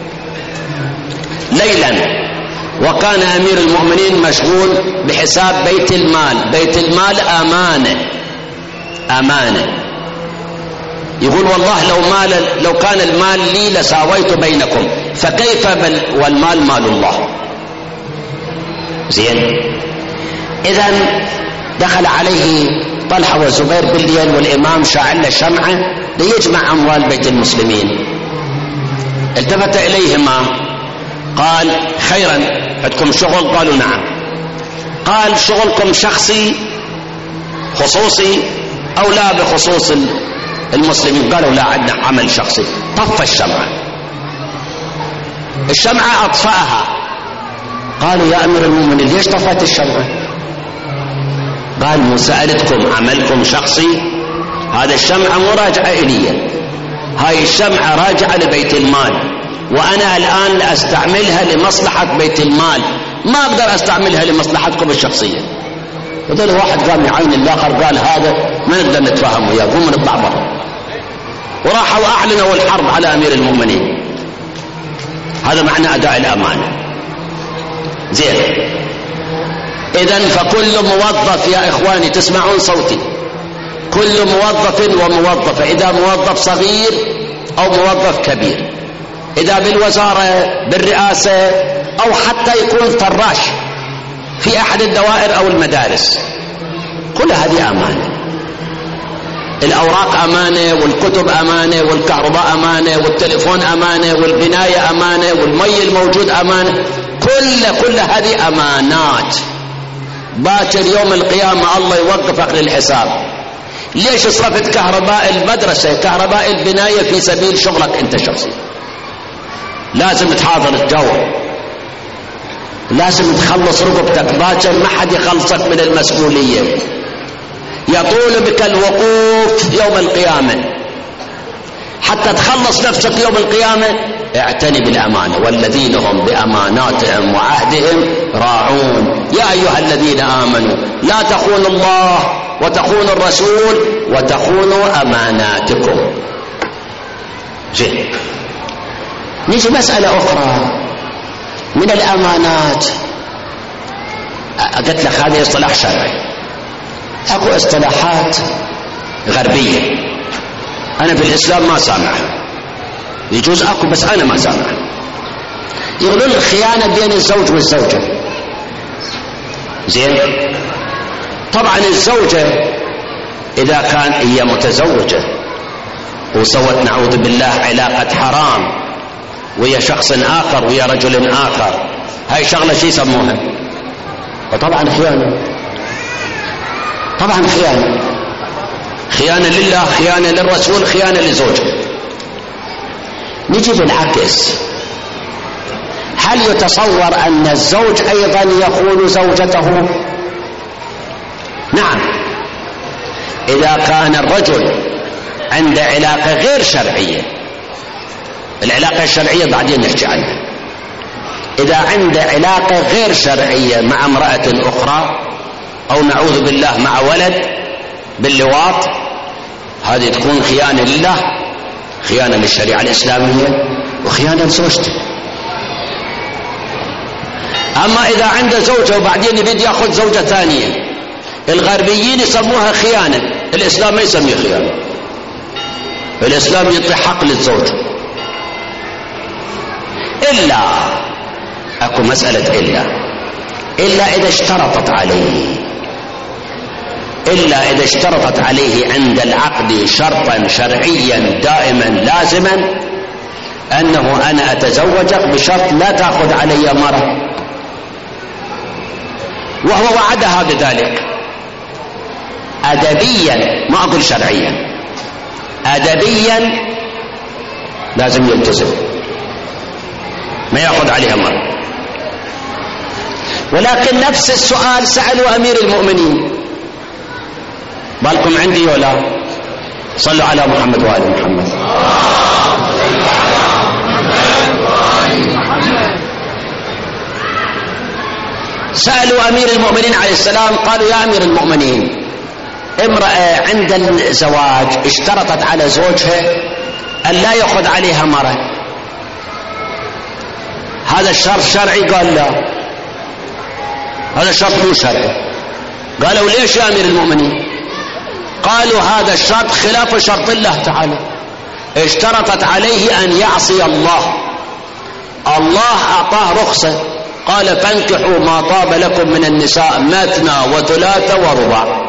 ليلا، وكان أمير المؤمنين مشغول بحساب بيت المال. بيت المال أمانة. يقول والله لو كان المال لي لساويت بينكم، فكيف والمال مال الله. زين، إذن دخل عليه طلحة والزبير بالليل والإمام شاعل شمعة ليجمع أموال بيت المسلمين. التفت إليهما قال خيرا، عندكم شغل؟ قالوا نعم. قال شغلكم شخصي خصوصي أو لا بخصوص المسلمين؟ قالوا لا، عندنا عمل شخصي. طفى الشمعة أطفأها. قالوا يا أمير المؤمنين ليش طفت الشمعة؟ قال مو سألتكم عملكم شخصي؟ هذا الشمعة مو راجعة إلي، هاي الشمعة راجعة لبيت المال، وأنا الآن أستعملها لمصلحة بيت المال، ما أقدر أستعملها لمصلحتكم الشخصية. هذول واحد قام يعين الآخر قال هذا ما نقدر نتفاهم وياه، قوموا نطلع برا، وراحوا أعلنوا الحرب على أمير المؤمنين. هذا معنى أداء الأمانة. زين، إذن فكل موظف يا إخواني تسمعون صوتي، كل موظف وموظفة، إذا موظف صغير أو موظف كبير، إذا بالوزارة بالرئاسة أو حتى يكون فراش في أحد الدوائر أو المدارس، كل هذه أمانة. الأوراق أمانة، والكتب أمانة، والكهرباء أمانة، والتليفون أمانة، والبناية أمانة، والمي الموجود أمانة، كل هذه أمانات. باكر يوم القيامة الله يوقفك للحساب. ليش صرفت كهرباء المدرسة كهرباء البناية في سبيل شغلك أنت شخصي؟ لازم تحاضر الجو، لازم تخلص رقبتك، باكر ما حد يخلصك من المسؤولية. يطول بك الوقوف يوم القيامة، حتى تخلص نفسك يوم القيامة اعتني بالأمانة، والذين هم بأماناتهم وعهدهم راعون. يا أيها الذين آمنوا لا تخونوا الله وتخونوا الرسول وتخونوا أماناتكم. زين، نيجي مسألة أخرى من الأمانات. قلت لك هذه اصطلاح شرعي، أكو اصطلاحات غربية أنا في الإسلام ما سامعها، يجوز أكو بس أنا ما سامعها. يقولون الخيانة بين الزوج والزوجة. زين، طبعا الزوجة إذا كان هي متزوجة وسوت نعوذ بالله علاقة حرام ويا شخص آخر ويا رجل آخر، هاي شغلة شي يسموها؟ وطبعا خيانة، طبعا خيانة لله، خيانة للرسول، خيانة لزوجه. نجي بالعكس، هل يتصور أن الزوج أيضا يخون زوجته؟ نعم، إذا كان الرجل عنده علاقة غير شرعية. العلاقة الشرعية بعدين نحكي عنها. إذا عنده علاقة غير شرعية مع امرأة أخرى أو نعوذ بالله مع ولد باللواط، هذه تكون خيانة لله، خيانة للشريعة الإسلامية، وخيانة لزوجته. أما إذا عنده زوجة وبعدين يريد يأخذ زوجة ثانية، الغربيين يسموها خيانة، الإسلام ما يسميه خيانة. الإسلام يعطي حق للزوج، إلا أكو مسألة إلا إذا اشترطت عليه، إلا إذا اشترطت عليه عند العقد شرطا شرعيا دائما لازما أنه أنا أتزوجك بشرط لا تأخذ علي مرة، وهو وعدها بذلك. أدبيا، ما أقول شرعيا، أدبيا لازم يلتزم، ما يأخذ عليها مرة. ولكن نفس السؤال سألوا أمير المؤمنين، بالكم عندي ولا؟ صلوا على محمد وآل محمد. سألوا أمير المؤمنين عليه السلام، قالوا يا أمير المؤمنين، امرأة عند الزواج اشترطت على زوجها أن لا يأخذ عليها مرة، هذا الشرط شرعي؟ قال لا، هذا الشرط مو شرعي. قالوا ليش يا أمير المؤمنين؟ قالوا هذا الشرط خلاف شرط الله تعالى، اشترطت عليه أن يعصي الله، الله أعطاه رخصة، قال فانكحوا ما طاب لكم من النساء مثنى وثلاث ورباع،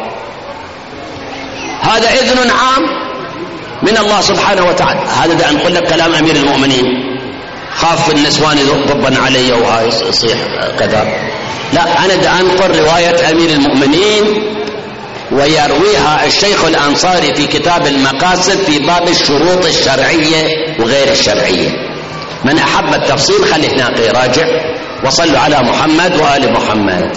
هذا إذن عام من الله سبحانه وتعالى. هذا دا نقول لك كلام أمير المؤمنين، خاف النسوان ضبا علي وهاي يصيح كذا، لا، أنا دا أنقل رواية أمير المؤمنين ويرويها الشيخ الأنصاري في كتاب المقاصد في باب الشروط الشرعية وغير الشرعية. من أحب التفصيل خليه هناك يراجع. وصلوا على محمد وآل محمد.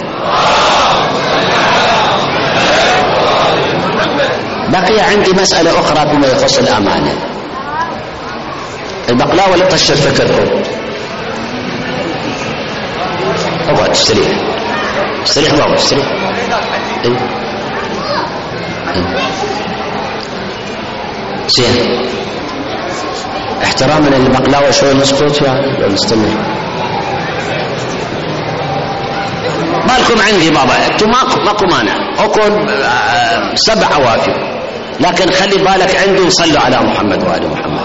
بقي عندي مسألة أخرى بما يخص الأمانة. البقلاوة لا تشتر فكركم، اقعد استريح، استريح بابا استريح. زين، احتراما للبقلاوة شوي نسكت يعني ولا نستمر؟ مالكم عندي بابا، انتم ماكو مانع، اكون 7 عوافي، لكن خلي بالك عندي صلوا على محمد وآل محمد.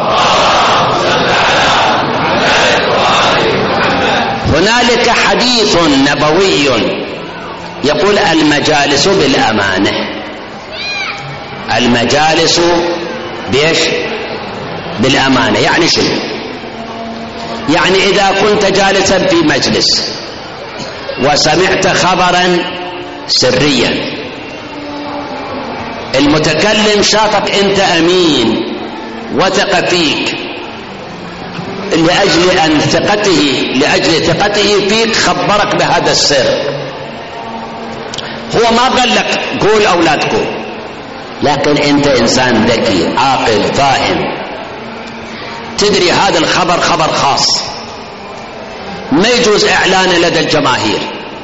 هنالك حديث نبوي يقول المجالس بالأمانة. المجالس بيش؟ بالأمانة. يعني شنو؟ يعني إذا كنت جالسا في مجلس وسمعت خبرا سريا، المتكلم شافك أنت أمين وثق فيك، لأجل ثقته فيك خبرك بهذا السر. هو ما قال لك قول أو لا تقول، لكن أنت إنسان ذكي عاقل فاهم، تدري هذا الخبر خبر خاص ما يجوز إعلانه لدى الجماهير،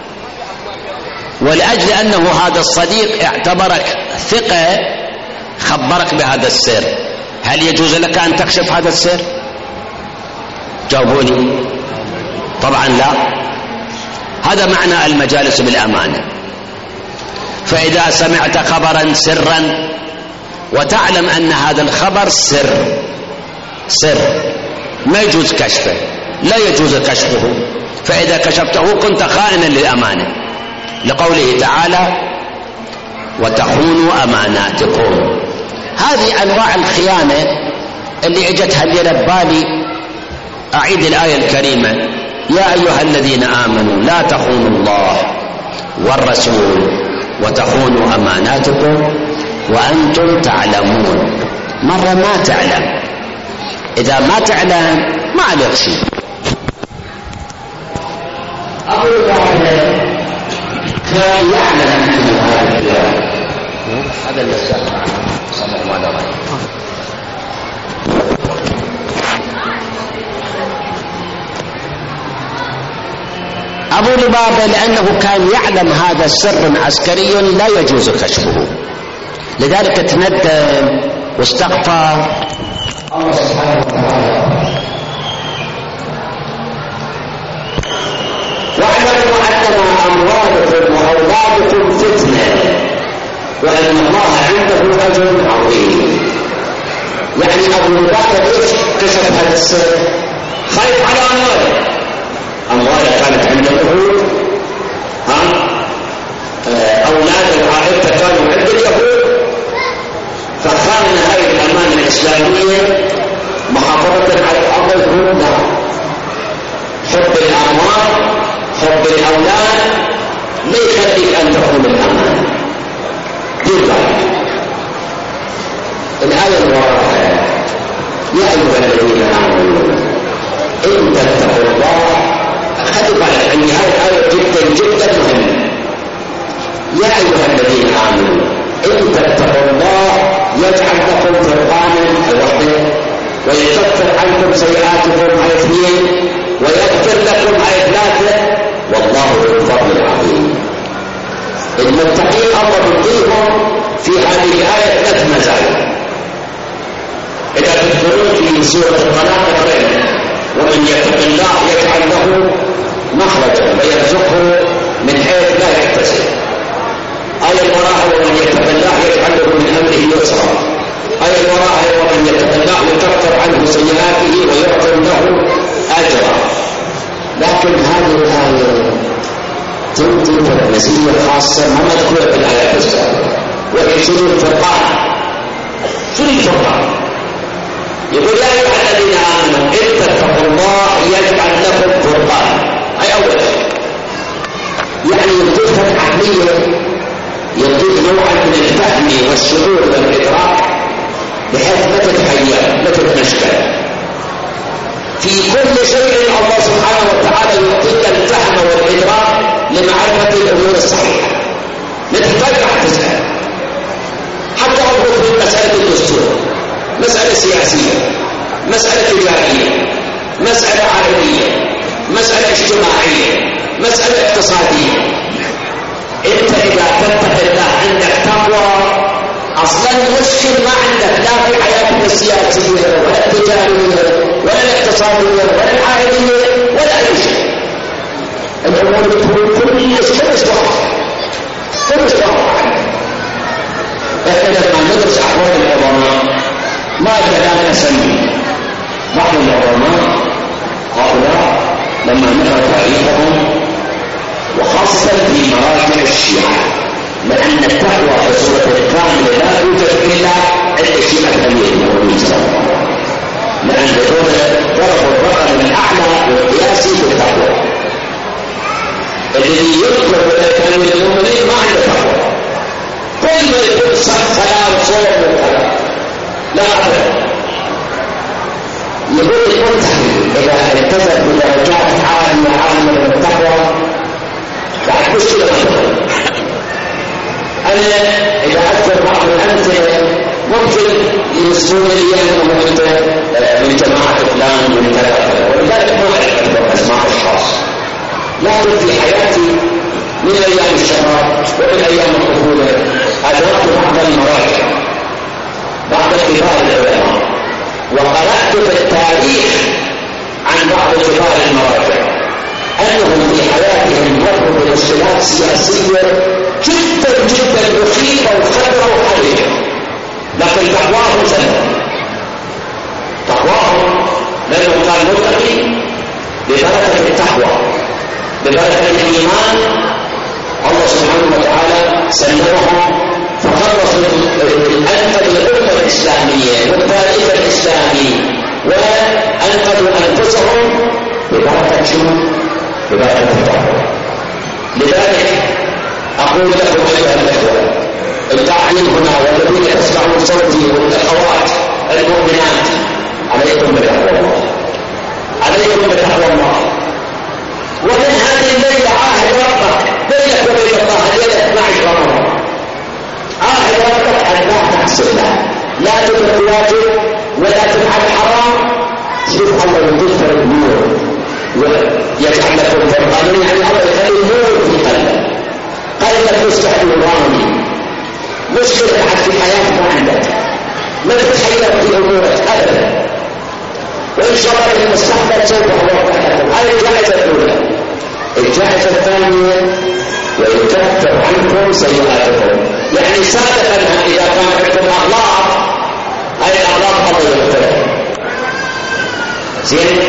ولأجل أنه هذا الصديق اعتبرك ثقة خبرك بهذا السر، هل يجوز لك أن تكشف هذا السر؟ جاوبوني. طبعا لا. هذا معنى المجالس بالأمانة. فإذا سمعت خبرا سرا وتعلم أن هذا الخبر سر ما يجوز كشفه، لا يجوز كشفه، فإذا كشفته كنت خائنا للأمانة، لقوله تعالى وتخونوا أماناتكم. هذه أنواع الخيانة اللي اجتها لي ببالي. أعيد الآية الكريمة: يا أيها الذين آمنوا لا تخونوا الله والرسول وتخونوا أماناتكم وأنتم تعلمون. مرة ما تعلم، إذا ما تعلم ما عليك شيء. أقول كان يعلم هذا اللي صلى الله عليه وسلم. أبو لبابة لأنه كان يعلم هذا سر عسكري لا يجوز كشفه، لذلك تندم واستغفر الله سبحانه وتعالى. واعلموا أنما أموالكم وأولادكم فتنة وأن الله عنده أجر عظيم. يعني أبو لبابة ليش كشف هذا السر؟ خايف على أمواله كانت عند اليهود، أولاده وعائلته كانوا عند اليهود، فخان هذه الأمانة الإسلامية محافظة على الأرض الهدى. حب الأموال حب الأولاد لا يخليك أن تكون الأمانة. سورة الطلاق غيره: ومن يتق الله يجعل له مخرجا ويرزقه من حيث لا يحتسب. آية وراها: ومن يتق الله يجعل له من أمره يسرا. آية وراها: ومن يتق الله يكفر عنه سيئاته ويعظم له أجرا. لكن هذه الآية تنطي مزية خاصة ما مذكورة في الآيات السابقة، وهي شنو الفرقان. شنو الفرقان؟ يقول: يا أيها الذين آمنوا إن تتقوا الله يجعل لكم فرقان. هاي أول شيء، يعني يعطيك عقلية، يعطيك نوعا من الفهم والشعور والإدراك بحيث ما تتحير ما تتمشكل في كل شيء. الله سبحانه وتعالى يعطيك الفهم والإدراك لمعرفة الأمور الصحيحة. لا تحتاج أن تسأل. حتى أربط في مسألة الدستور، مسألة سياسية، مسألة تجارية، مسألة عائلية، مسألة اجتماعية، مسألة اقتصادية. أنت إذا تتقي الله عندك تقوى، أصلا المشكل ما عندك لا في حياتك السياسية ولا التجارية ولا الاقتصادية ولا العائلية ولا أي شيء. الأمور تكون كل شيء واضح. إحنا لما ندرس أحوال العظماء ما كلام نسمي. بعض العظماء هؤلاء لما نقرأ تاريخهم وخاصة في مراجع الشيعة، لأن التقوى في الصورة الكاملة لا توجد إلا عند الشيعة الأمير المؤمنين صلى الله عليه وسلم، لأن ضربوا الرقم الأعلى والقياسي بالتقوى. الذي يطلب الأمير المؤمنين ما عنده تقوى، كل ما يكون صلاة وصوم وكذا لا أبدا. يقول المنتهي إذا التزم بدرجات عالية من التقوى بعد مشكلة مشكلة. أنا إذا أذكر بعض الأمثلة ممكن يصير لي أنه أنت من جماعة فلان من كذا، ولذلك ما أذكر أسماء أشخاص. لكن في حياتي من أيام الشباب ومن أيام الطفولة أدركت بعض المراجع، بعض كبار العلماء، وقرأت في التاريخ عن بعض كبار المراجع أنهم في حياتهم مروا بمشكلات سياسية جدا جدا مخيفة وخطرة وحرجة، لكن تقواهم سنة. تقواهم لأنهم كانوا متقين ببركة التقوى، ببركة الإيمان. الله سبحانه وتعالى سلمهم فخلصوا أنقذوا الأمة الإسلامية والتاريخ الإسلامي وأنقذوا أنفسهم ببركة شنو؟ ببركة التقوى. لذلك أقول لكم أيها الأخوة القاعدين هنا والذين يسمعون صوتي والأخوات المؤمنات، عليكم بتقوى الله، عليكم بتقوى الله. ومن هذه الليلة عاهد ربك بينك وبين الله الليلة 12 رمضان، عاهد ربك أن لا تعصي الله، لا تترك واجب ولا تفعل حرام. شوف الله يغفر النور ويجعل لكم فرقان، يعني الله يخلي النور في قلبك، قلبك يصبح نوراني. مشكلة في حياتك ما عندك، ما تتحير في أمورك أبدا، وإن شاء الله في المستقبل سوف أوضح لكم. هذه الجائزة الأولى. الجائزة الثانية: ويكفر عنكم سيئاتكم. يعني سابقا إذا كان عندكم أغلاط، هذه الأغلاط الله يغفرها. زين؟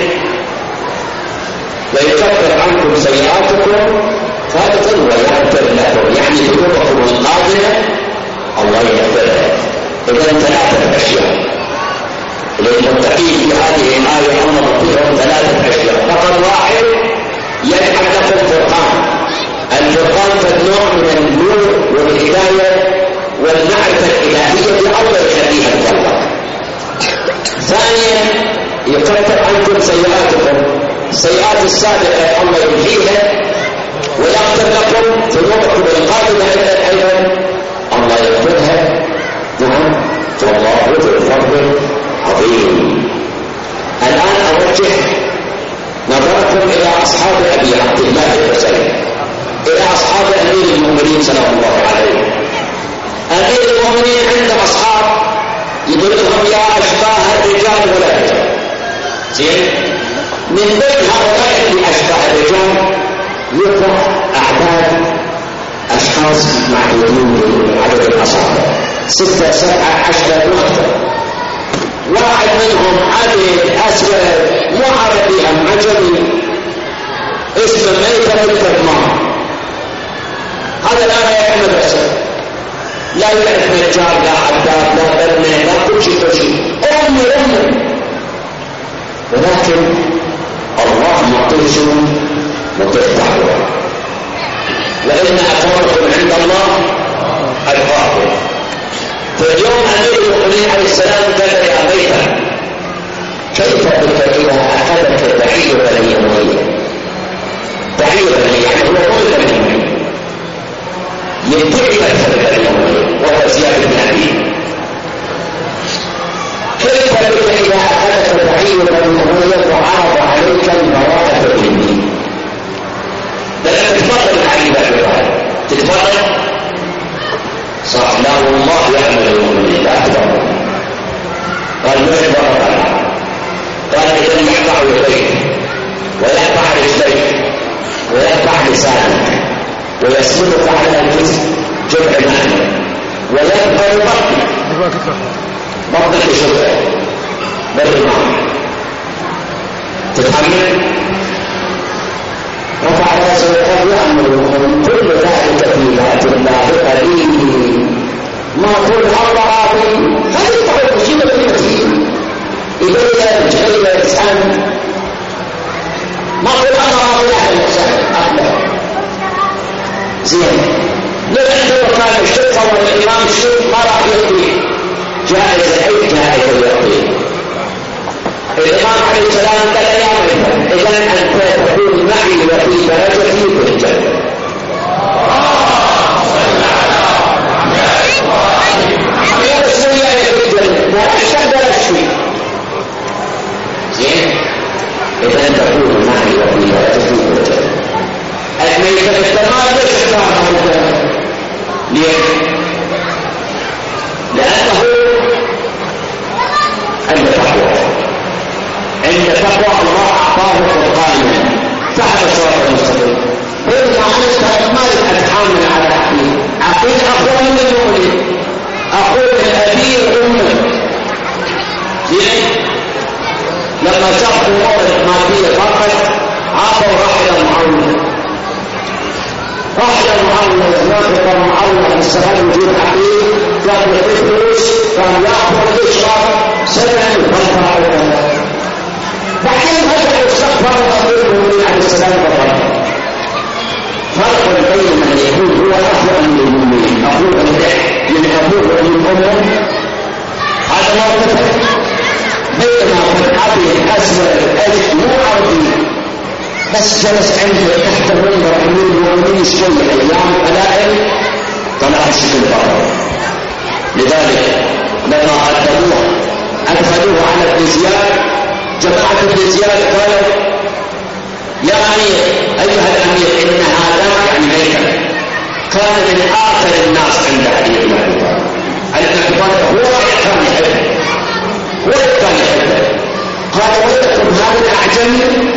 ويكفر عنكم سيئاتكم ثالثا ويغفر لكم، يعني ذنوبكم القادمة الله يغفرها. إذا ثلاثة أشياء للمتقين في هذه الآية أمر فيهم 3 أشياء. رقم 1: يجعل لكم فرقان. الفرقان كنوع من النور والهداية والمعرفة الإلهية الله يخليها لله. ثانيا: يكفر عنكم سيئاتكم، السيئات السابقة الله يمحيها ويغفر لكم ذنوبكم القادمة أيضا الله يغفرها. نعم، والله ذو الفضل عظيم. الآن أوجه نظركم إلى أصحاب أبي عبد الله الحسين، إلى أصحاب أمير المؤمنين صلى الله عليه. أمير المؤمنين عنده أصحاب يقول لهم: يا أشباه الرجال ولا رجال، زين؟ من بين هؤلاء اللي أشبه الرجال يطرح أعداد أشخاص معدودين بعدد الأصابع 6 7 10 وأكثر. واحد منهم عبد أسود مو عربي أم عجمي اسمه ميتر الكرمان، هذا لا يعمل أسود، لا يعرف نجار لا عباد لا برمي لا كل شيء أمي ولكن الله معطيه شنو؟ معطيه تحوى، وإن أكرمكم عند الله أتقاكم. فاليوم أمير المؤمنين عليه السلام قال يا بيته كيف بك إذا أخذك بعير بني أمية؟ بعير بني يعني هو كل بني أمية يدعي أكثر بني أمية وهو زياد بن أبيه. كيف بك إذا أخذك بعير بني أمية وعرض عليك البراءة مني؟ لأنك تتفرج الحبيبة بالرأي تتفرج صح. لا والله يعمل المؤمنين لا تفرج. قال نحب ربنا، قال إذا يقطع يديك ويقطع رجليك ويقطع لسانك ويسلك على الجسم جمع معنى ويبقى بطنك شبه بالرمال تتحمل. رفع راسه وقال يأمركم كل ذلك في ذات الله قليل ما كل الله عظيم. هذه الطريقة مصيبة المسيح إليه رجعي الإنسان ما كل الله عظيم أحد الإنسان أحد زين. لو عنده كان الشرطة والإمام الشرط ما راح يقضي جائزة أي جائزة يقضي. الإمام عليه السلام قال يا عمر إذا أنت تكون معي وفي درجتي في الجنة. يا رسول الله في الجنة لا أشهد ولا شيء. زين إذا تكون معي وفي درجتي في الجنة. الميت التمام ليش اختار الجنة؟ ليه؟ لأنه عند تقوى، عند تقوى الله أعطاه قرآنا فعل الصراط المستقيم. بينما أنا ما أتحامل على عقيدة أفضل من المؤمن، أقول الأبي أمه. زين لما شافوا أمور مادية فقط عطوا رحلة معاونة، رحلة معاونة نافقة معاونة السلام يجيب حقيقي كان يعطي فلوس كان يأخذ الإشراف سنة يفضل بعدين هذا يستغفر أمير المؤمنين عليه السلام وقال فرق بين من يكون هو أفضل من المؤمنين أبوه من أبوه ومن أمه هذا موقف. بينما قد عبد أسود أجد مو عربي بس جلس عنده تحت منظر أمير المؤمنين شوية أيام قلائل طلع الشكل بره. لذلك لما أدخلوه على ابن زياد جماعة ابن زياد قالوا يا أمير أيها الأمير إن هذا يعني ميتا كان من آخر الناس عند علي بن أبي طالب. علي بن أبي طالب هو كان يحبه وكان يحبه. قال ويلكم هذا الأعجمي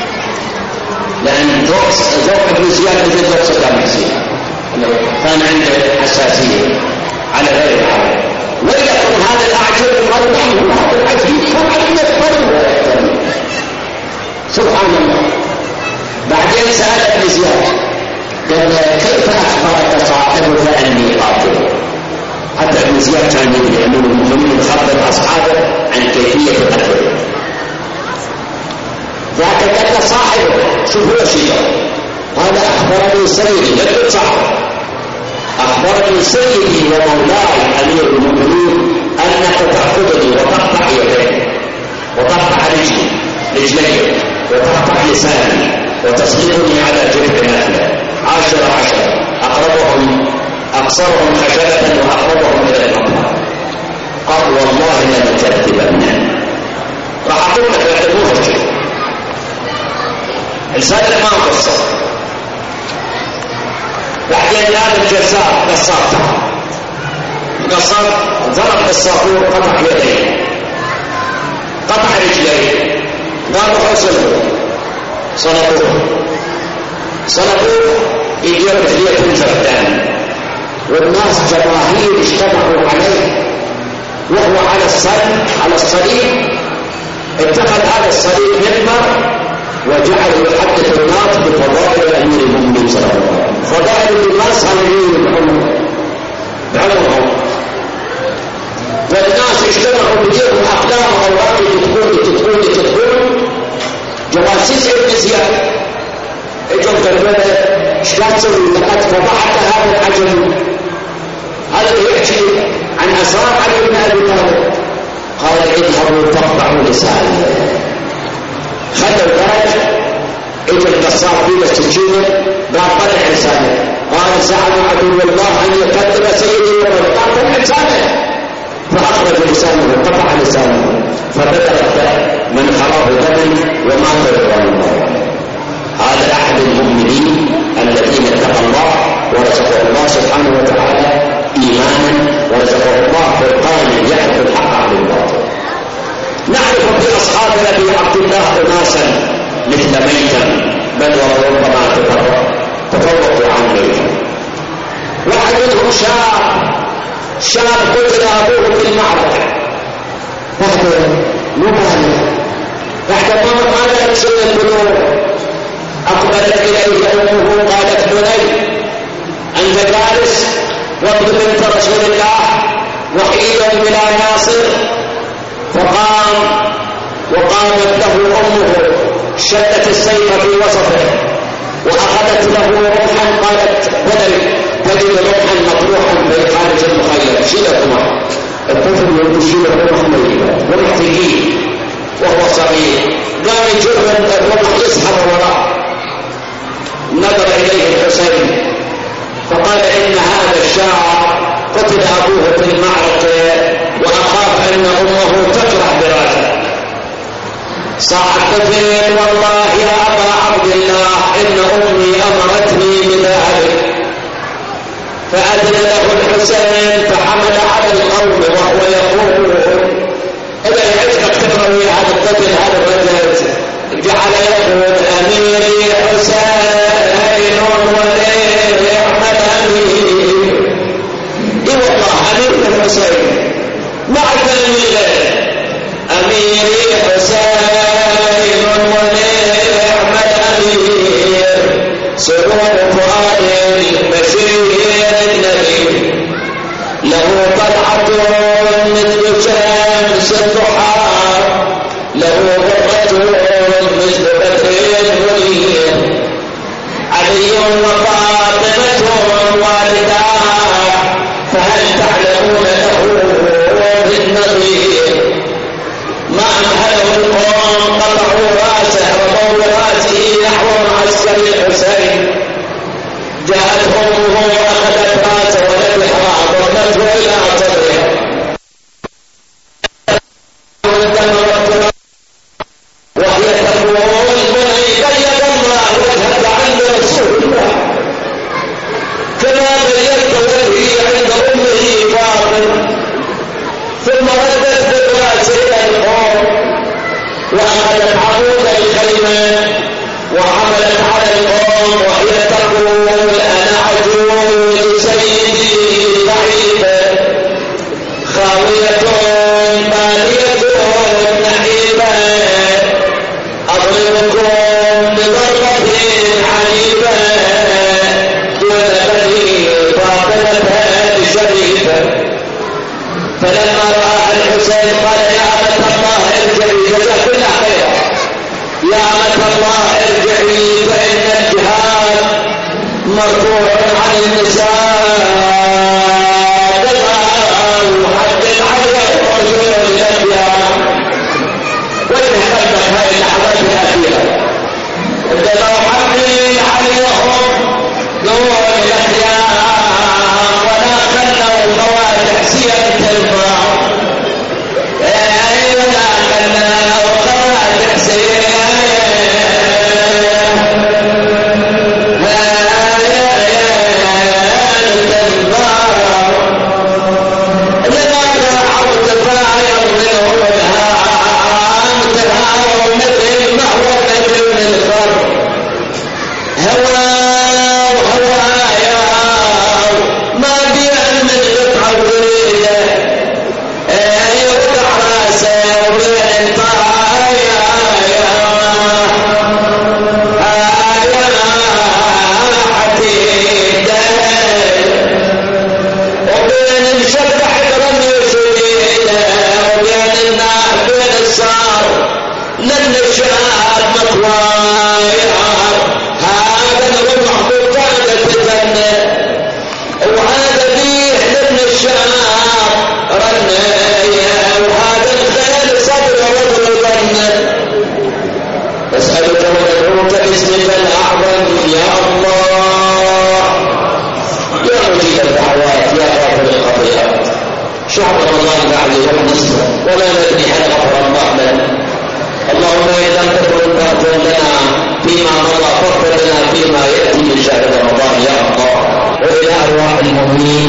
لأن ذوق ابن زياد مثل ذوق صدام حسين كان عنده حساسية على غير العرب. ويلكم هذا الأعجمي قال نحن هذا العجيب كان يكبر سبحان الله. بعدين سأل ابن زياد قال كيف أخبرك صاحبك أني قاتل؟ حتى ابن زياد كان يدري أمير المؤمنين يخبر أصحابه عن كيفية قتله. ذاك قال صاحبه شوف هو شيء قال أخبرني سيدي لكن صاحبه أخبرني سيدي ومولاي أمير المؤمنين أنك تأخذني وتقطع يدي وتقطع رجلي وتقطع لساني وتسلطني على جبهة نخلة 10 أقربهم أقصرهم خشبة وأقربهم إلى المطلع. قال والله لنكذبن. راح أقول لك يعتبروها شيء رسالة ما قصر. بعدين هذا الجزار قصر ضرب بالصابور قطع يديه قطع رجليه قاموا صلبوه يجيب هدية الجردان، والناس جماهير اجتمعوا عليه وهو على الصليب. اتخذ هذا الصليب منبر وجعل يحدث الناس بفضائل امير المؤمنين صلى الله عليه وسلم، فضائل الناس صالحين بعمرهم، والناس اجتمعوا بديهم اقلام اوراق تدخل جواسيس ابن زياد اجوا قالوا ايش لا تسوي؟ لقد فضحت هذا العجل، هذا يحكي عن اسرار علي بن ابي طالب. قال اذهبوا تقطعوا لساني. خذوا ذلك، اجى القصاب فيه السكينه قال قطع لسانه. قال زعم عدو الله ان يقدم سيدي ومن قطع لسانه، فاخرج لسانه وقطع لسانه، فبدأ من خراب دم ومات رضوان الله. هذا احد المؤمنين الذين اتقوا الله ورزقه الله سبحانه وتعالى ايمانا، ورزقه الله فرقانا يعرف الحق عن الباطل. نعرف في اصحاب ابي عبد الله اناسا مثل ميتا، بل وربما تفوقوا عن ميتا. واحد منهم شاب قتل ابوه في المعركه، وحده مبالغ تحت ماذا يقصد البلوغ. اقبلت اليه امه قالت بني انت جالس وابن بنت رسول الله وحيدا بلا ناصر. فقام وقامت له امه، شدت السيف في وسطه واخذت له رمحا. قالت بني تجد رمحا مطروحا في خارج المخيم، شيلهما. الطفل يقول شيله رمح ميتا رمح ثقيل وهو صغير، قام يجر الرمح يسحب وراءه. نظر اليه الحسين فقال ان هذا الشاعر قتل ابوه في المعركه واخاف ان امه تفرح براسه. صاح الطفل والله يا ابا عبد الله ان امي امرتني بذلك. فاذن له الحسين فحمل على القوم وهو يقول اذا عشقك تكرهي هذا الطفل هذا الرجل. جعل يقول اميري حسين ونعم الامير. اي والله امير الحسين مع تلميذه اميري حسين ونعم الامير. سرور فؤاد بشير النبي له طلعه مثل شمس الضحى، له غرة مثل بدر منير. علي وفاطمة والداه فهل تعلمون له بالنظير. ما أمهله القوم قطعوا راسه وضوا راسه نحو معسكر الحسين. جاءت أمه وأخذت راسه ونبحها ضربته إلى صدرها. وهي تقول بني بيض الله وجهك عند رسول الله. المسلمين